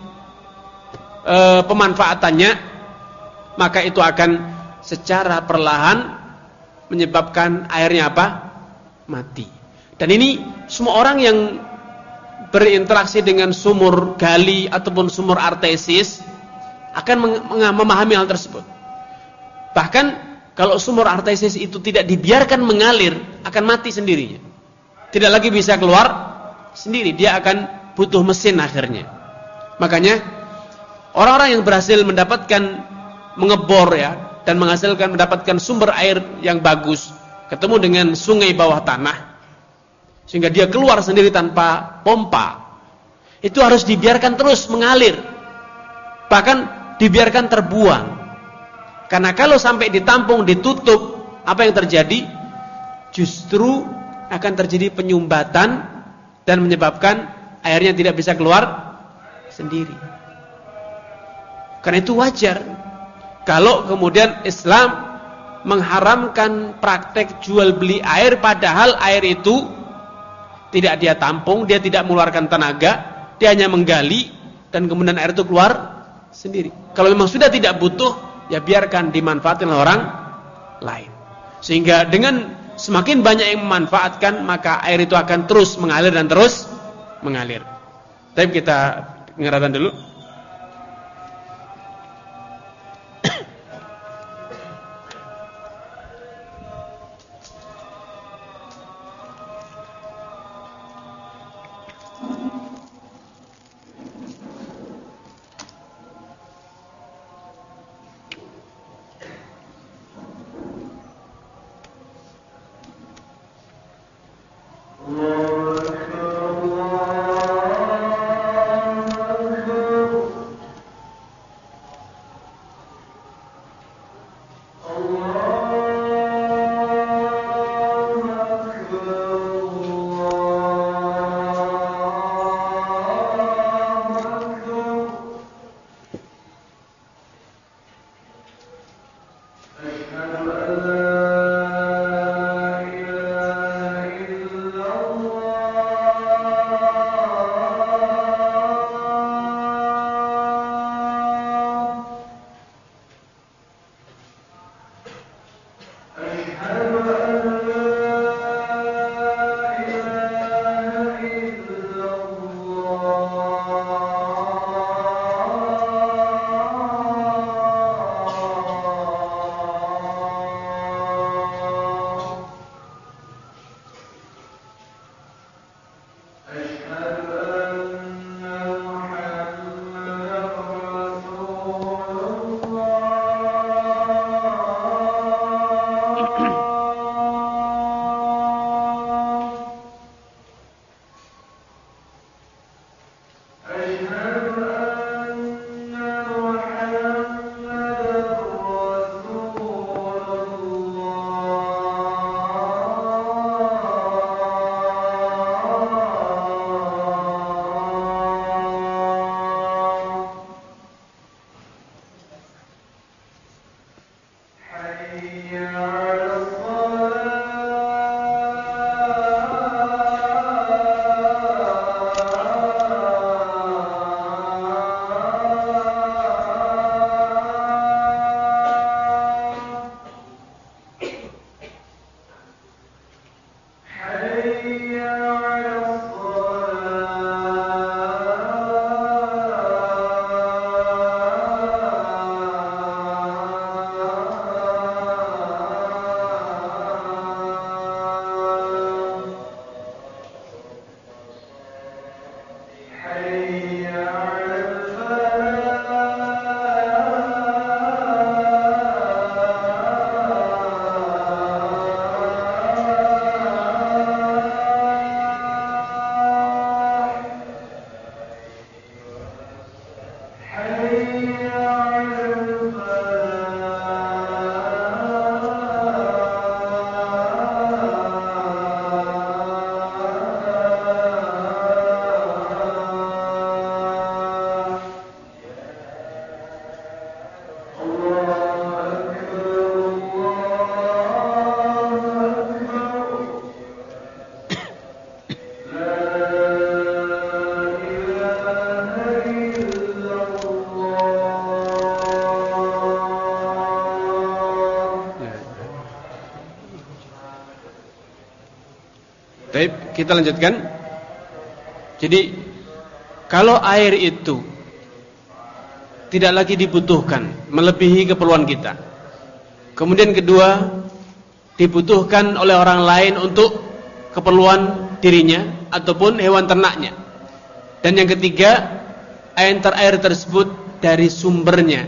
uh, pemanfaatannya, maka itu akan secara perlahan menyebabkan airnya apa? Mati. Dan ini semua orang yang berinteraksi dengan sumur gali ataupun sumur artesis akan memahami hal tersebut. Bahkan kalau sumur artesis itu tidak dibiarkan mengalir, akan mati sendirinya. Tidak lagi bisa keluar sendiri, dia akan butuh mesin akhirnya. Makanya orang-orang yang berhasil mendapatkan mengebor ya dan menghasilkan mendapatkan sumber air yang bagus, ketemu dengan sungai bawah tanah, sehingga dia keluar sendiri tanpa pompa, itu harus dibiarkan terus mengalir, bahkan dibiarkan terbuang. Karena kalau sampai ditampung, ditutup, apa yang terjadi? Justru akan terjadi penyumbatan dan menyebabkan airnya tidak bisa keluar sendiri. Karena itu wajar kalau kemudian Islam mengharamkan praktek jual beli air, padahal air itu tidak dia tampung, dia tidak mengeluarkan tenaga, dia hanya menggali dan kemudian air itu keluar sendiri. Kalau memang sudah tidak butuh, ya biarkan dimanfaatkan oleh orang lain. Sehingga dengan semakin banyak yang memanfaatkan, maka air itu akan terus mengalir dan terus mengalir. Tapi kita dengarkan dulu. Allah Baik, kita lanjutkan. Jadi kalau air itu tidak lagi dibutuhkan, melebihi keperluan kita. Kemudian kedua, dibutuhkan oleh orang lain untuk keperluan dirinya ataupun hewan ternaknya. Dan yang ketiga, air air tersebut dari sumbernya,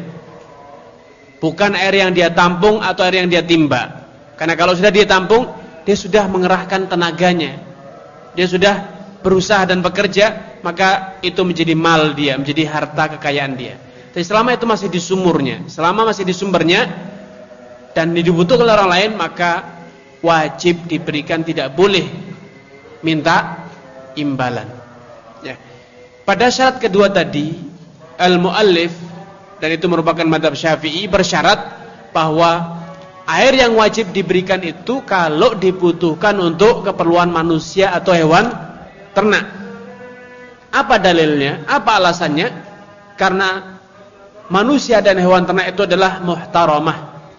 bukan air yang dia tampung atau air yang dia timba. Karena kalau sudah dia tampung, dia sudah mengerahkan tenaganya, dia sudah berusaha dan bekerja, maka itu menjadi mal dia, menjadi harta kekayaan dia. Tapi selama itu masih di sumurnya, selama masih di sumbernya dan dibutuhkan oleh orang lain, maka wajib diberikan, tidak boleh minta imbalan. Ya. Pada syarat kedua tadi, al-muallif, dan itu merupakan mazhab Syafi'i, bersyarat bahwa air yang wajib diberikan itu kalau dibutuhkan untuk keperluan manusia atau hewan ternak. Apa dalilnya? Apa alasannya? Karena manusia dan hewan ternak itu adalah muhtaramah,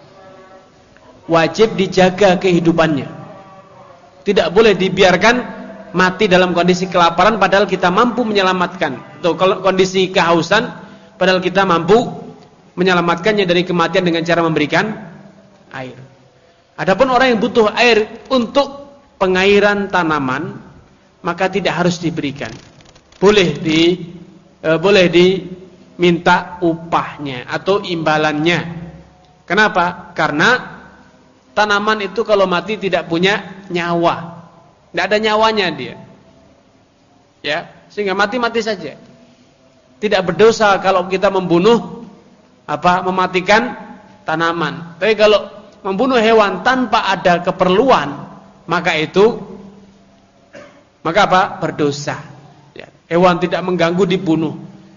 wajib dijaga kehidupannya. Tidak boleh dibiarkan mati dalam kondisi kelaparan padahal kita mampu menyelamatkan, atau kondisi kehausan padahal kita mampu menyelamatkannya dari kematian dengan cara memberikan air. Adapun orang yang butuh air untuk pengairan tanaman, maka tidak harus diberikan. Boleh di e, boleh diminta upahnya atau imbalannya. Kenapa? Karena tanaman itu kalau mati tidak punya nyawa. Tidak ada nyawanya dia. Ya, sehingga mati-mati saja. Tidak berdosa kalau kita membunuh apa mematikan tanaman. Tapi kalau membunuh hewan tanpa ada keperluan, maka itu maka apa? Berdosa. Ya, hewan tidak mengganggu dibunuh.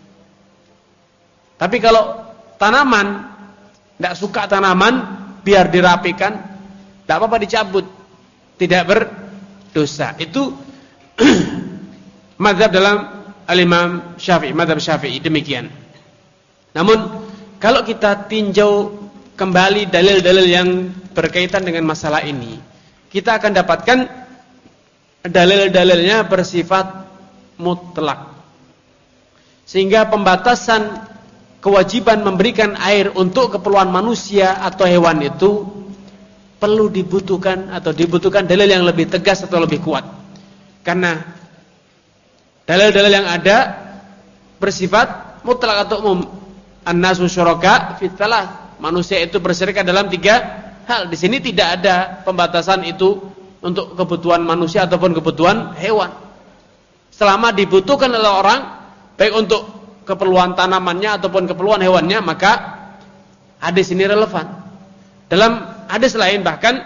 Tapi kalau tanaman, tidak suka tanaman, biar dirapikan, tidak apa-apa dicabut, tidak berdosa. Itu mazhab dalam al-Imam Syafi'i, mazhab Syafi'i demikian. Namun kalau kita tinjau kembali dalil-dalil yang berkaitan dengan masalah ini, kita akan dapatkan dalil-dalilnya bersifat mutlak. Sehingga pembatasan kewajiban memberikan air untuk keperluan manusia atau hewan itu perlu dibutuhkan atau dibutuhkan dalil yang lebih tegas atau lebih kuat. Karena Dalil-dalil yang ada bersifat mutlak atau umum. An-nasu syuraka fi tsalath. Manusia itu berserikat dalam tiga hal. Di sini tidak ada pembatasan itu untuk kebutuhan manusia ataupun kebutuhan hewan. Selama dibutuhkan oleh orang, baik untuk keperluan tanamannya ataupun keperluan hewannya, maka hadis ini relevan. Dalam hadis lain bahkan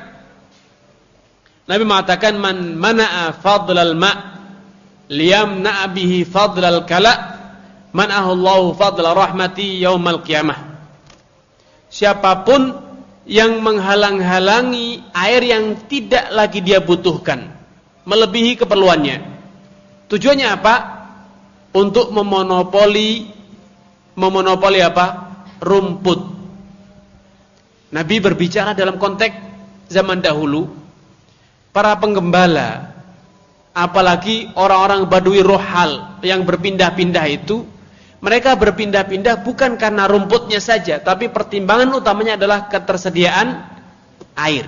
Nabi mengatakan, man mana'a fadlal ma' liyamna'a bihi fadlal kala' man'ahu Allahu fadla rahmati yaumal qiyamah. Siapapun yang menghalang-halangi air yang tidak lagi dia butuhkan, melebihi keperluannya. Tujuannya apa? Untuk memonopoli memonopoli apa? Rumput. Nabi berbicara dalam konteks zaman dahulu, para penggembala, apalagi orang-orang Badui Rohal yang berpindah-pindah itu, mereka berpindah-pindah bukan karena rumputnya saja, tapi pertimbangan utamanya adalah ketersediaan air.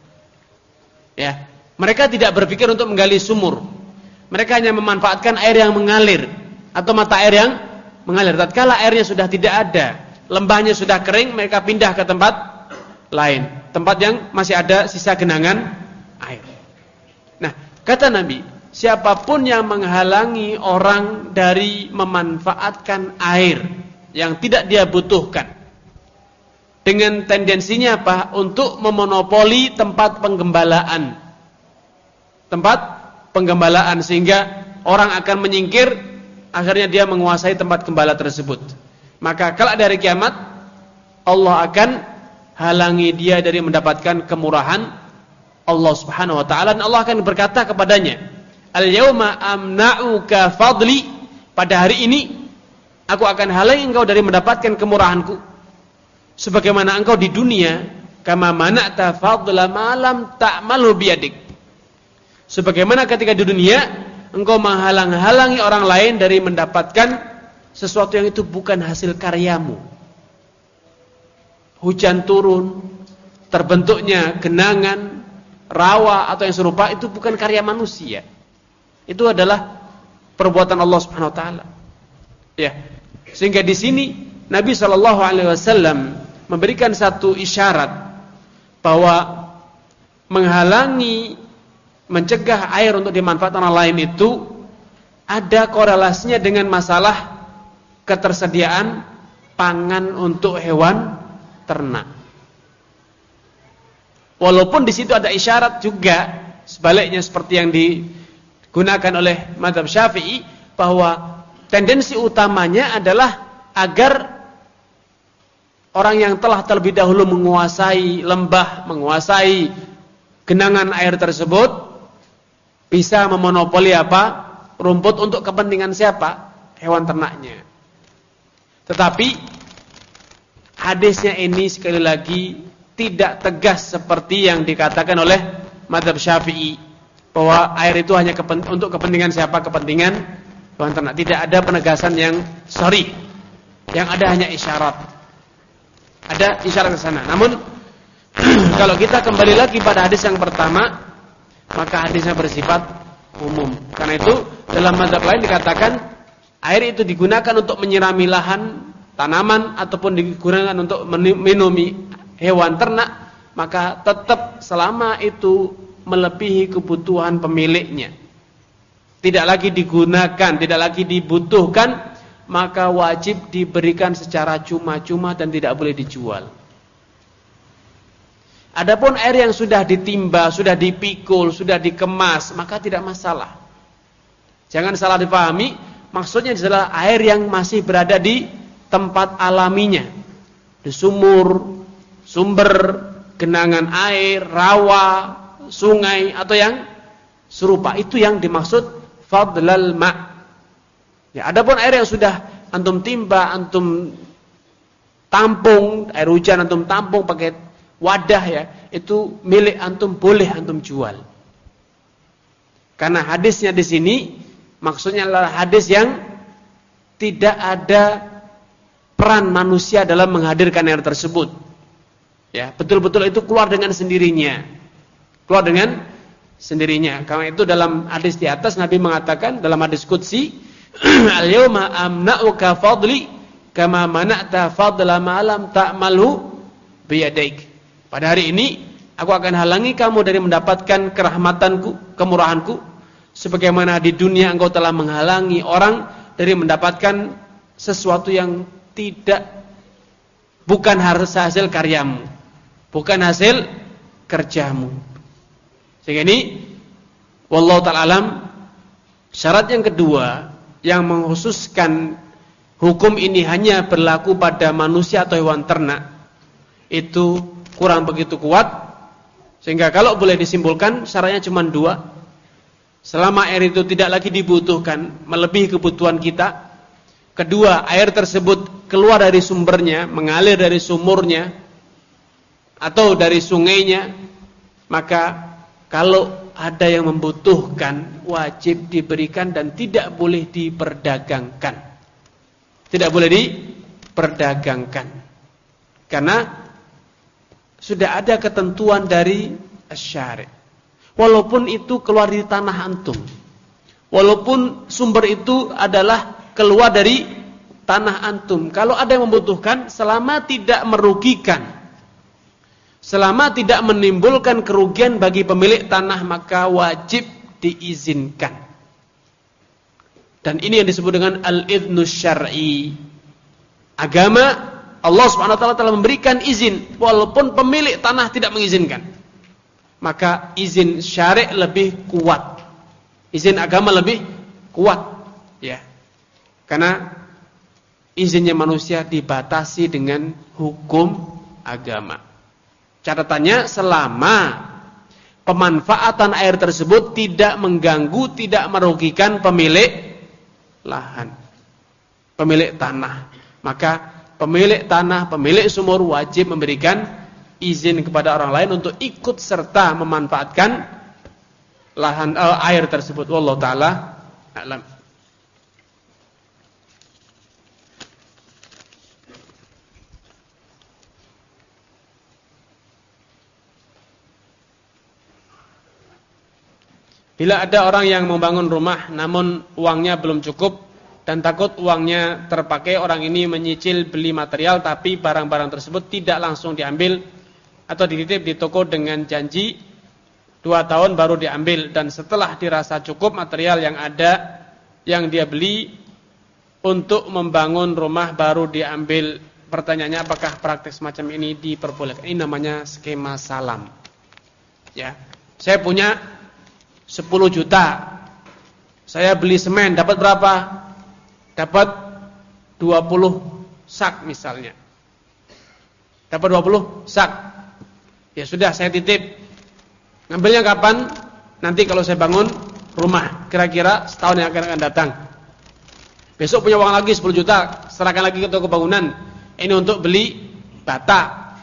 Ya, mereka tidak berpikir untuk menggali sumur. Mereka hanya memanfaatkan air yang mengalir atau mata air yang mengalir. Tatkala airnya sudah tidak ada, lembahnya sudah kering, mereka pindah ke tempat lain, tempat yang masih ada sisa genangan air. Nah, kata Nabi, siapapun yang menghalangi orang dari memanfaatkan air yang tidak dia butuhkan, dengan tendensinya apa? Untuk memonopoli tempat penggembalaan. Tempat penggembalaan, sehingga orang akan menyingkir, akhirnya dia menguasai tempat gembala tersebut. Maka kelak dari kiamat, Allah akan halangi dia dari mendapatkan kemurahan Allah Subhanahu wa taala, dan Allah akan berkata kepadanya, al-yauma amna'uka fadli, pada hari ini aku akan halangi engkau dari mendapatkan kemurahanku sebagaimana engkau di dunia, kama mana'ta fadla ma lam ta'malu biyadik, sebagaimana ketika di dunia engkau menghalang-halangi orang lain dari mendapatkan sesuatu yang itu bukan hasil karyamu. Hujan turun, terbentuknya genangan, rawa atau yang serupa, itu bukan karya manusia. Itu adalah perbuatan Allah Subhanahu wa taala. Ya. Sehingga di sini Nabi sallallahu alaihi wasallam memberikan satu isyarat bahwa menghalangi, mencegah air untuk dimanfaatkan orang lain itu ada korelasinya dengan masalah ketersediaan pangan untuk hewan ternak. Walaupun di situ ada isyarat juga sebaliknya seperti yang digunakan oleh mazhab Syafi'i, bahwa tendensi utamanya adalah agar orang yang telah terlebih dahulu menguasai lembah, menguasai genangan air tersebut, bisa memonopoli apa? Rumput untuk kepentingan siapa? Hewan ternaknya. Tetapi hadisnya ini sekali lagi tidak tegas seperti yang dikatakan oleh mazhab Syafi'i, bahwa air itu hanya kepen, untuk kepentingan siapa? Kepentingan hewan ternak. Tidak ada penegasan yang sharih. Yang ada hanya isyarat. Ada isyarat ke sana. Namun kalau kita kembali lagi pada hadis yang pertama, maka hadisnya bersifat umum. Karena itu dalam mazhab lain dikatakan air itu digunakan untuk menyirami lahan, tanaman, ataupun digunakan untuk minumi hewan ternak, maka tetap selama itu melebihi kebutuhan pemiliknya, tidak lagi digunakan, tidak lagi dibutuhkan, maka wajib diberikan secara cuma-cuma dan tidak boleh dijual. Adapun air yang sudah ditimba, sudah dipikul, sudah dikemas, maka tidak masalah. Jangan salah dipahami, maksudnya adalah air yang masih berada di tempat alaminya, di sumur, sumber genangan air, rawa, sungai atau yang serupa, itu yang dimaksud fadlal ma'. Ya, adapun air yang sudah antum timba, antum tampung, air hujan antum tampung pakai wadah, ya, itu milik antum, boleh antum jual. Karena hadisnya di sini maksudnya adalah hadis yang tidak ada peran manusia dalam menghadirkan air tersebut. Ya, betul-betul itu keluar dengan sendirinya. Keluar dengan sendirinya. Karena itu dalam hadis di atas Nabi mengatakan dalam hadis qudsi, al-yawma amna'uka fadli kama mana'ta fadla ma lam ta'malhu biyadaik. Pada hari ini aku akan halangi kamu dari mendapatkan kerahmatanku, kemurahanku, sebagaimana di dunia engkau telah menghalangi orang dari mendapatkan sesuatu yang tidak, bukan hasil karyamu, bukan hasil kerjamu. Sehingga ini wallahu ta'ala alam. Syarat yang kedua yang mengkhususkan hukum ini hanya berlaku pada manusia atau hewan ternak itu kurang begitu kuat, sehingga kalau boleh disimpulkan syaratnya cuma dua. Selama air itu tidak lagi dibutuhkan melebihi kebutuhan kita, kedua, air tersebut keluar dari sumbernya, mengalir dari sumurnya atau dari sungainya, maka kalau ada yang membutuhkan wajib diberikan dan tidak boleh diperdagangkan. Tidak boleh diperdagangkan. Karena sudah ada ketentuan dari syari'. Walaupun itu keluar di tanah antum. Walaupun sumber itu adalah keluar dari tanah antum. Kalau ada yang membutuhkan, selama tidak merugikan, selama tidak menimbulkan kerugian bagi pemilik tanah, maka wajib diizinkan. Dan ini yang disebut dengan al-idhnus syar'i. Agama Allah Subhanahu wa taala telah memberikan izin walaupun pemilik tanah tidak mengizinkan. Maka izin syari' lebih kuat. Izin agama lebih kuat, ya. Karena izinnya manusia dibatasi dengan hukum agama. Catatannya selama pemanfaatan air tersebut tidak mengganggu, tidak merugikan pemilik lahan, pemilik tanah, maka pemilik tanah, pemilik sumur wajib memberikan izin kepada orang lain untuk ikut serta memanfaatkan lahan uh, air tersebut. Wallahu taala a'lam. Bila ada orang yang membangun rumah namun uangnya belum cukup dan takut uangnya terpakai, orang ini menyicil beli material tapi barang-barang tersebut tidak langsung diambil atau dititip di toko dengan janji dua tahun baru diambil, dan setelah dirasa cukup material yang ada yang dia beli untuk membangun rumah baru diambil. Pertanyaannya, apakah praktek semacam ini diperbolehkan? Ini namanya skema salam. Ya, saya punya sepuluh juta. Saya beli semen, dapat berapa? Dapat dua puluh sak misalnya. Dapat dua puluh sak. Ya sudah, saya titip. Ngambilnya kapan? Nanti kalau saya bangun rumah, kira-kira setahun yang akan datang. Besok punya uang lagi sepuluh juta, serahkan lagi ke toko bangunan. Ini untuk beli bata.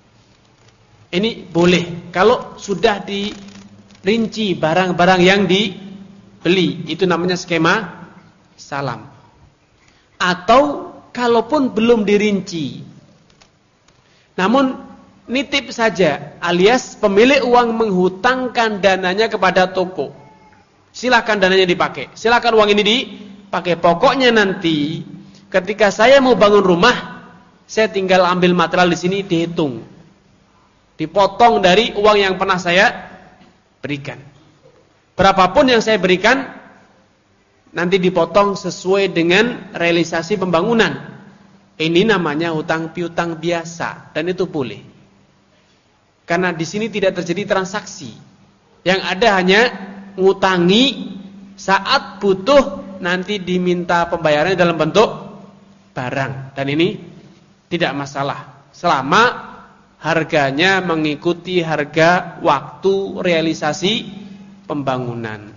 Ini boleh kalau sudah dirinci barang-barang yang dibeli. Itu namanya skema salam. Atau kalaupun belum dirinci, namun nitip saja, alias pemilik uang menghutangkan dananya kepada toko. Silakan dananya dipakai, silakan uang ini dipakai. Pokoknya nanti ketika saya mau bangun rumah, saya tinggal ambil material di sini, dihitung, dipotong dari uang yang pernah saya berikan. Berapapun yang saya berikan, nanti dipotong sesuai dengan realisasi pembangunan. Ini namanya hutang piutang biasa, dan itu boleh. Karena di sini tidak terjadi transaksi. Yang ada hanya ngutangi, saat butuh nanti diminta pembayarannya dalam bentuk barang. Dan ini tidak masalah selama harganya mengikuti harga waktu realisasi pembangunan.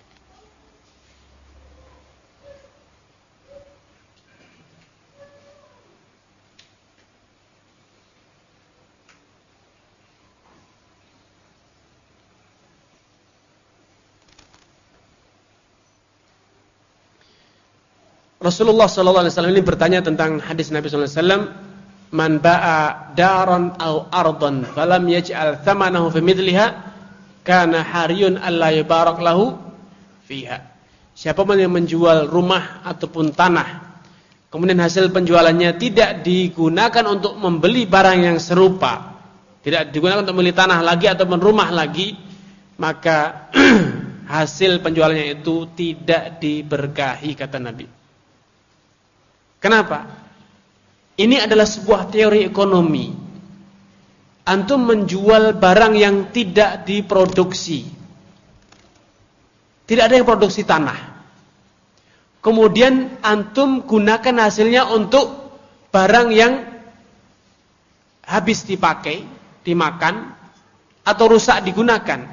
Rasulullah sallallahu alaihi wasallam ini bertanya tentang hadis Nabi sallallahu alaihi wasallam, "Man ba'a daran aw ardan falam yaj'al thamanahu fi mithliha kana hariyun alla yubarak lahu fiha. Siapa yang menjual rumah ataupun tanah, kemudian hasil penjualannya tidak digunakan untuk membeli barang yang serupa, tidak digunakan untuk membeli tanah lagi ataupun rumah lagi, maka hasil penjualannya itu tidak diberkahi, kata Nabi. Kenapa? Ini adalah sebuah teori ekonomi. Antum menjual barang yang tidak diproduksi. Tidak ada yang produksi tanah. Kemudian antum gunakan hasilnya untuk barang yang habis dipakai, dimakan, atau rusak digunakan.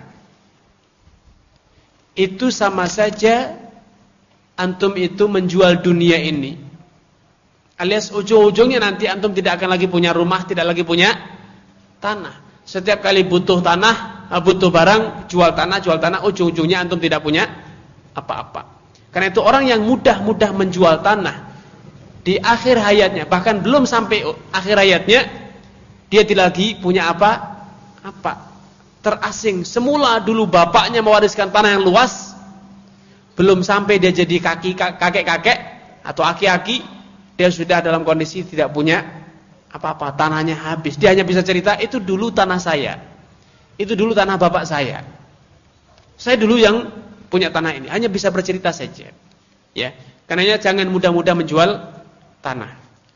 Itu sama saja antum itu menjual dunia ini. Alias ujung-ujungnya nanti antum tidak akan lagi punya rumah, tidak lagi punya tanah. Setiap kali butuh tanah, butuh barang, jual tanah, jual tanah, ujung-ujungnya antum tidak punya apa-apa. Karena itu orang yang mudah-mudah menjual tanah di akhir hayatnya, bahkan belum sampai akhir hayatnya, dia tidak lagi punya apa-apa. Terasing. Semula dulu bapaknya mewariskan tanah yang luas, belum sampai dia jadi kaki kakek-kakek atau aki-aki, dia sudah dalam kondisi tidak punya apa-apa, tanahnya habis. Dia hanya bisa cerita, itu dulu tanah saya, itu dulu tanah bapak saya, saya dulu yang punya tanah ini. Hanya bisa bercerita saja, ya. Karenanya jangan mudah-mudah menjual tanah.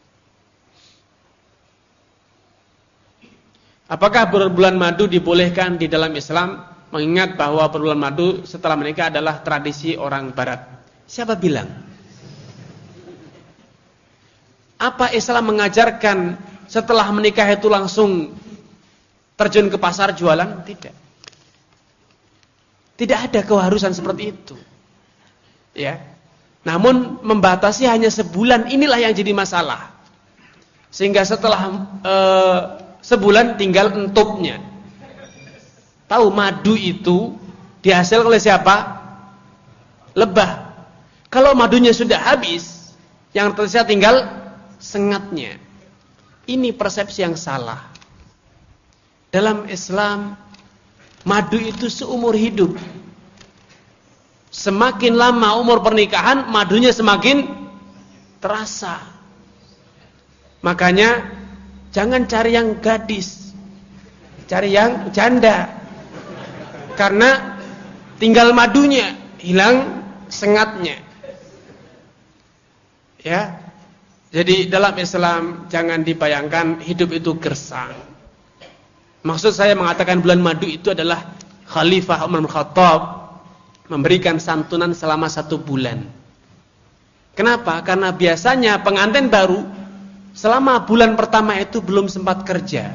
Apakah berbulan madu dibolehkan di dalam Islam? Mengingat bahwa berbulan madu setelah menikah adalah tradisi orang Barat. Siapa bilang? Apa Islam mengajarkan setelah menikah itu langsung terjun ke pasar jualan? Tidak. Tidak ada keharusan seperti itu. Ya. Namun membatasi hanya sebulan, inilah yang jadi masalah. Sehingga setelah e, sebulan tinggal entupnya. Tahu madu itu dihasilkan oleh siapa? Lebah. Kalau madunya sudah habis, yang tersisa tinggal sengatnya. Ini persepsi yang salah. Dalam Islam, madu itu seumur hidup. Semakin lama umur pernikahan, madunya semakin terasa. Makanya jangan cari yang gadis, cari yang janda. Karena tinggal madunya, hilang sengatnya. Ya. Jadi dalam Islam jangan dibayangkan hidup itu gersang. Maksud saya mengatakan bulan madu itu adalah Khalifah Umar bin Khattab memberikan santunan selama satu bulan. Kenapa? Karena biasanya pengantin baru selama bulan pertama itu belum sempat kerja.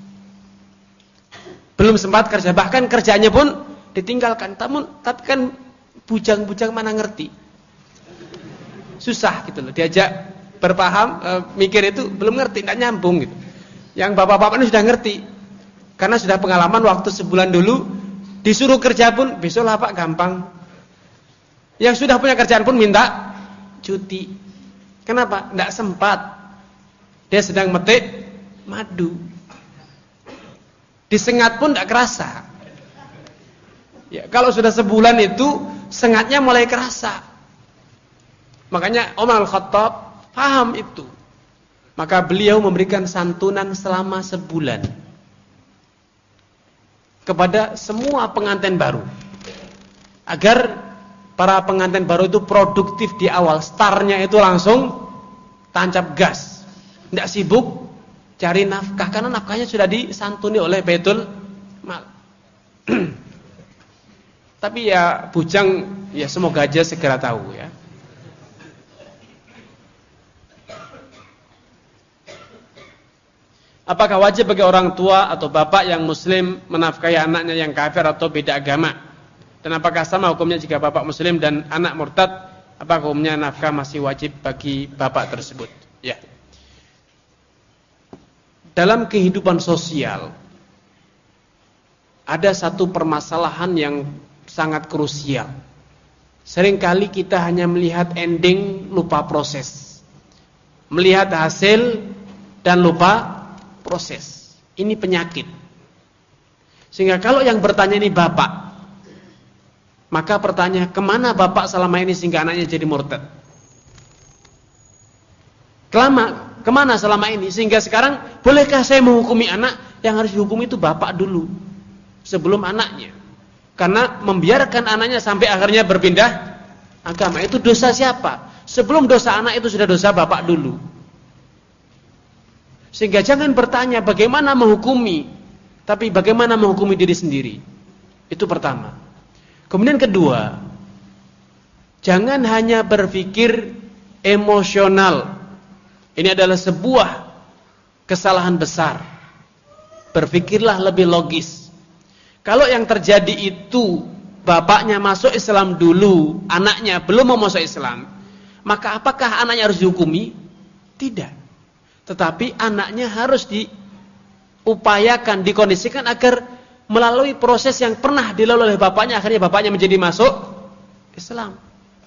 Belum sempat kerja, bahkan kerjanya pun ditinggalkan. Tapi, tapi kan bujang-bujang mana ngerti. Susah gitu loh, diajak berpaham, e, mikir itu belum ngerti, tidak nyambung gitu. Yang bapak-bapak ini sudah ngerti. Karena sudah pengalaman waktu sebulan dulu, disuruh kerja pun, besok lah Pak, gampang. Yang sudah punya kerjaan pun minta cuti. Kenapa? Tidak sempat. Dia sedang metik madu. Disengat pun tidak kerasa. Ya, kalau sudah sebulan itu sengatnya mulai kerasa. Makanya Umar Al-Khattab paham itu. Maka beliau memberikan santunan selama sebulan kepada semua pengantin baru, agar para pengantin baru itu produktif di awal. Startnya itu langsung tancap gas, tidak sibuk cari nafkah, karena nafkahnya sudah disantuni oleh Baitul Mal. Tapi ya bujang, ya semoga aja segera tahu ya. Apakah wajib bagi orang tua atau bapak yang muslim menafkahi anaknya yang kafir atau beda agama? Dan apakah sama hukumnya jika bapak muslim dan anak murtad? Apakah hukumnya nafkah masih wajib bagi bapak tersebut? Ya. Dalam kehidupan sosial ada satu permasalahan yang sangat krusial. Seringkali kita hanya melihat ending, lupa proses. Melihat hasil dan lupa proses. Ini penyakit. Sehingga kalau yang bertanya ini bapak, maka pertanyaan, kemana bapak selama ini sehingga anaknya jadi murtad? Kelama, kemana selama ini sehingga sekarang bolehkah saya menghukumi anak? Yang harus dihukumi itu bapak dulu sebelum anaknya. Karena membiarkan anaknya sampai akhirnya berpindah agama itu dosa siapa? Sebelum dosa anak itu sudah dosa bapak dulu. Sehingga jangan bertanya bagaimana menghukumi, tapi bagaimana menghukumi diri sendiri. Itu pertama. Kemudian kedua, jangan hanya berpikir emosional. Ini adalah sebuah kesalahan besar. Berpikirlah lebih logis. Kalau yang terjadi itu bapaknya masuk Islam dulu, anaknya belum mau masuk Islam, maka apakah anaknya harus dihukumi? Tidak. Tetapi anaknya harus diupayakan, dikondisikan agar melalui proses yang pernah dilalui oleh bapaknya, akhirnya bapaknya menjadi masuk Islam.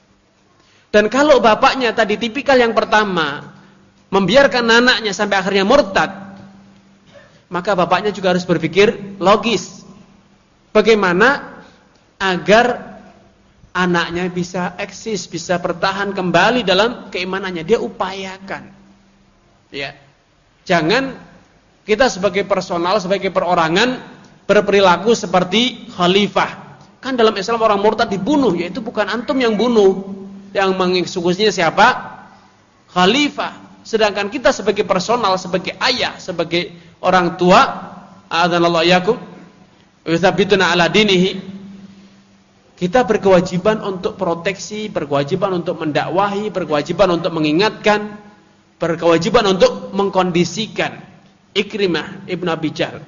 Dan kalau bapaknya tadi tipikal yang pertama, membiarkan anaknya sampai akhirnya murtad, maka bapaknya juga harus berpikir logis. Bagaimana agar anaknya bisa eksis, bisa bertahan kembali dalam keimanannya. Dia upayakan. Ya. Jangan kita sebagai personal, sebagai perorangan berperilaku seperti khalifah. Kan dalam Islam orang murtad dibunuh, yaitu bukan antum yang bunuh. Yang mengeksekusinya siapa? Khalifah. Sedangkan kita sebagai personal, sebagai ayah, sebagai orang tua, a'adzanallahu iyyakum, yuthabbituna ala dinihi, kita berkewajiban untuk proteksi, berkewajiban untuk mendakwahi, berkewajiban untuk mengingatkan, berkewajiban untuk mengkondisikan. Ikrimah Ibn Abi Jahl,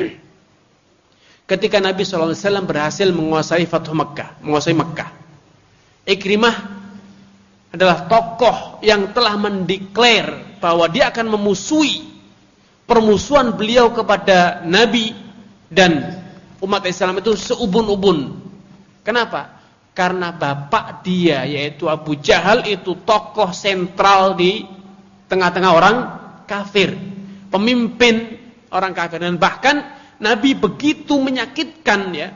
ketika Nabi shallallahu alaihi wasallam berhasil menguasai Fathu Makkah, menguasai Makkah, Ikrimah adalah tokoh yang telah mendeklar bahwa dia akan memusuhi permusuhan beliau kepada Nabi dan umat Islam itu seubun-ubun. Kenapa? Karena bapak dia yaitu Abu Jahal itu tokoh sentral di tengah-tengah orang kafir, pemimpin orang kafir, dan bahkan Nabi begitu menyakitkan ya,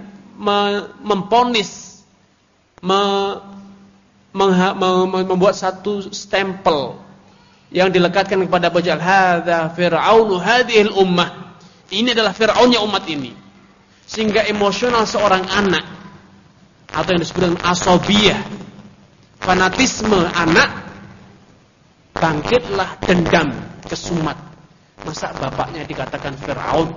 memponis, me, mengha, me, membuat satu stempel yang dilekatkan kepada Abu Jahal, hadza fir'aunu hadhil ummah. Ini adalah Fir'aunnya umat ini. Sehingga emosional seorang anak atau yang disebut dengan asobiyah, fanatisme anak, bangkitlah dendam, kesumat. Masa bapaknya dikatakan Fir'aun?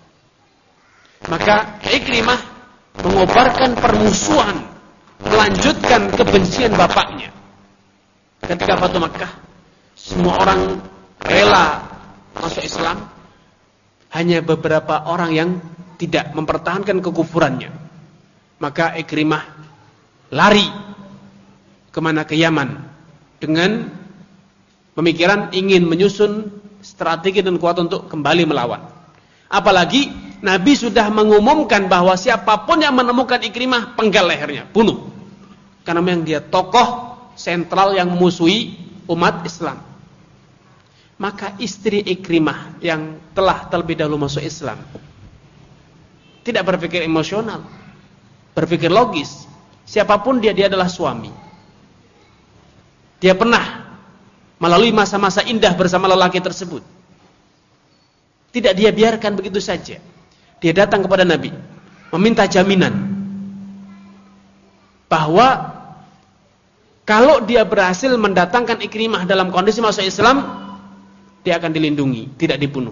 Maka Ikrimah mengobarkan permusuhan, melanjutkan kebencian bapaknya. Ketika Fathu Makkah, semua orang rela masuk Islam, hanya beberapa orang yang tidak mempertahankan kekufurannya. Maka Ikrimah lari kemana? Ke Yaman, dengan pemikiran ingin menyusun strategi dan kuat untuk kembali melawan. Apalagi Nabi sudah mengumumkan bahwa siapapun yang menemukan Ikrimah, penggal lehernya, bunuh. Karena memang dia tokoh sentral yang memusuhi umat Islam. Maka istri Ikrimah yang telah terlebih dahulu masuk Islam tidak berpikir emosional, berpikir logis. Siapapun dia, dia adalah suami. Dia pernah melalui masa-masa indah bersama lelaki tersebut. Tidak dia biarkan begitu saja. Dia datang kepada Nabi, meminta jaminan bahwa kalau dia berhasil mendatangkan Ikrimah dalam kondisi masuk Islam, dia akan dilindungi, tidak dibunuh.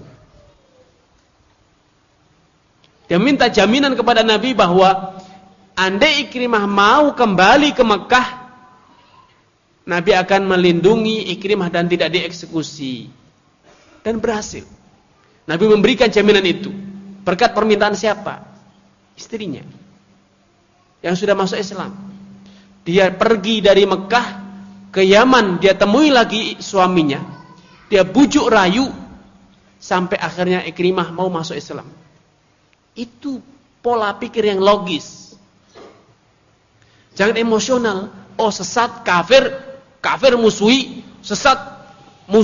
Dia minta jaminan kepada Nabi bahwa andai Ikrimah mau kembali ke Mekah, Nabi akan melindungi Ikrimah dan tidak dieksekusi. Dan berhasil. Nabi memberikan jaminan itu. Berkat permintaan siapa? Istrinya. Yang sudah masuk Islam. Dia pergi dari Mekah ke Yaman, dia temui lagi suaminya. Dia bujuk rayu sampai akhirnya Ikrimah mau masuk Islam. Itu pola pikir yang logis. Jangan emosional. Oh sesat, kafir, kafir musuhi, sesat,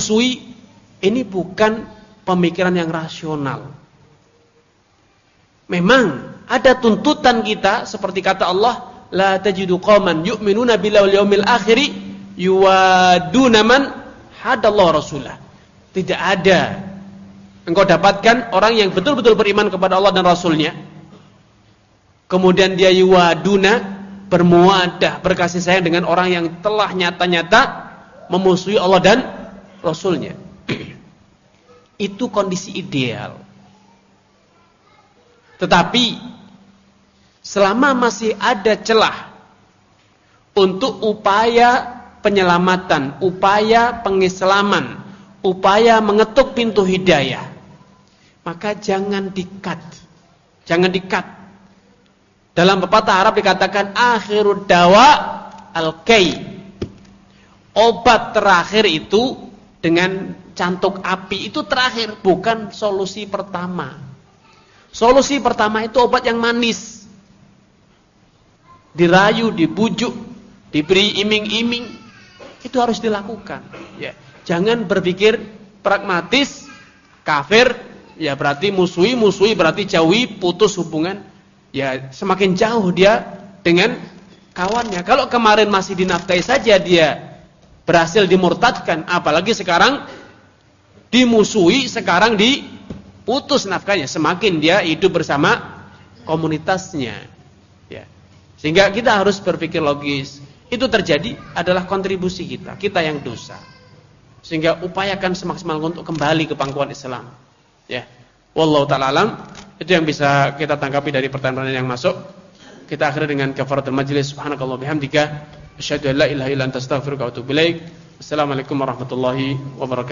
musuhi. Ini bukan pemikiran yang rasional. memang ada tuntutan kita seperti kata Allah, la tajidu qauman yu'minuna billahi wal yawmil akhir yuwaduna man hadallahu rasulah. Tidak ada engkau dapatkan orang yang betul-betul beriman kepada Allah dan Rasulnya, kemudian dia yuwaduna, bermuadah, berkasih sayang dengan orang yang telah nyata-nyata memusuhi Allah dan Rasulnya. Itu kondisi ideal. Tetapi selama masih ada celah untuk upaya penyelamatan, upaya pengislaman, upaya mengetuk pintu hidayah, maka jangan di-cut. Jangan di-cut. Dalam pepatah Arab dikatakan akhirud dawa al-kay. Obat terakhir itu dengan cantuk api itu terakhir, bukan solusi pertama. Solusi pertama itu obat yang manis. Dirayu, dibujuk, diberi iming-iming, itu harus dilakukan. Ya. Jangan berpikir pragmatis, kafir, ya berarti musuhi, musuhi berarti jauhi, putus hubungan. Ya semakin jauh dia dengan kawannya. Kalau kemarin masih dinafkahi saja dia berhasil dimurtadkan, apalagi sekarang dimusuhi, sekarang diputus nafkahnya, semakin dia hidup bersama komunitasnya. Ya. Sehingga kita harus berpikir logis. Itu terjadi adalah kontribusi kita, kita yang dosa. Sehingga upayakan semaksimal untuk kembali ke pangkuan Islam. Ya. Wallahu ta'ala alam. Itu yang bisa kita tangkapi dari pertanyaan yang masuk. Kita akhiri dengan kafaratul majlis. Subhanakallah bihamdika asyhadu an la ilaha illa anta astaghfiruka wa atubu ilaik. Assalamualaikum warahmatullahi wabarakatuh.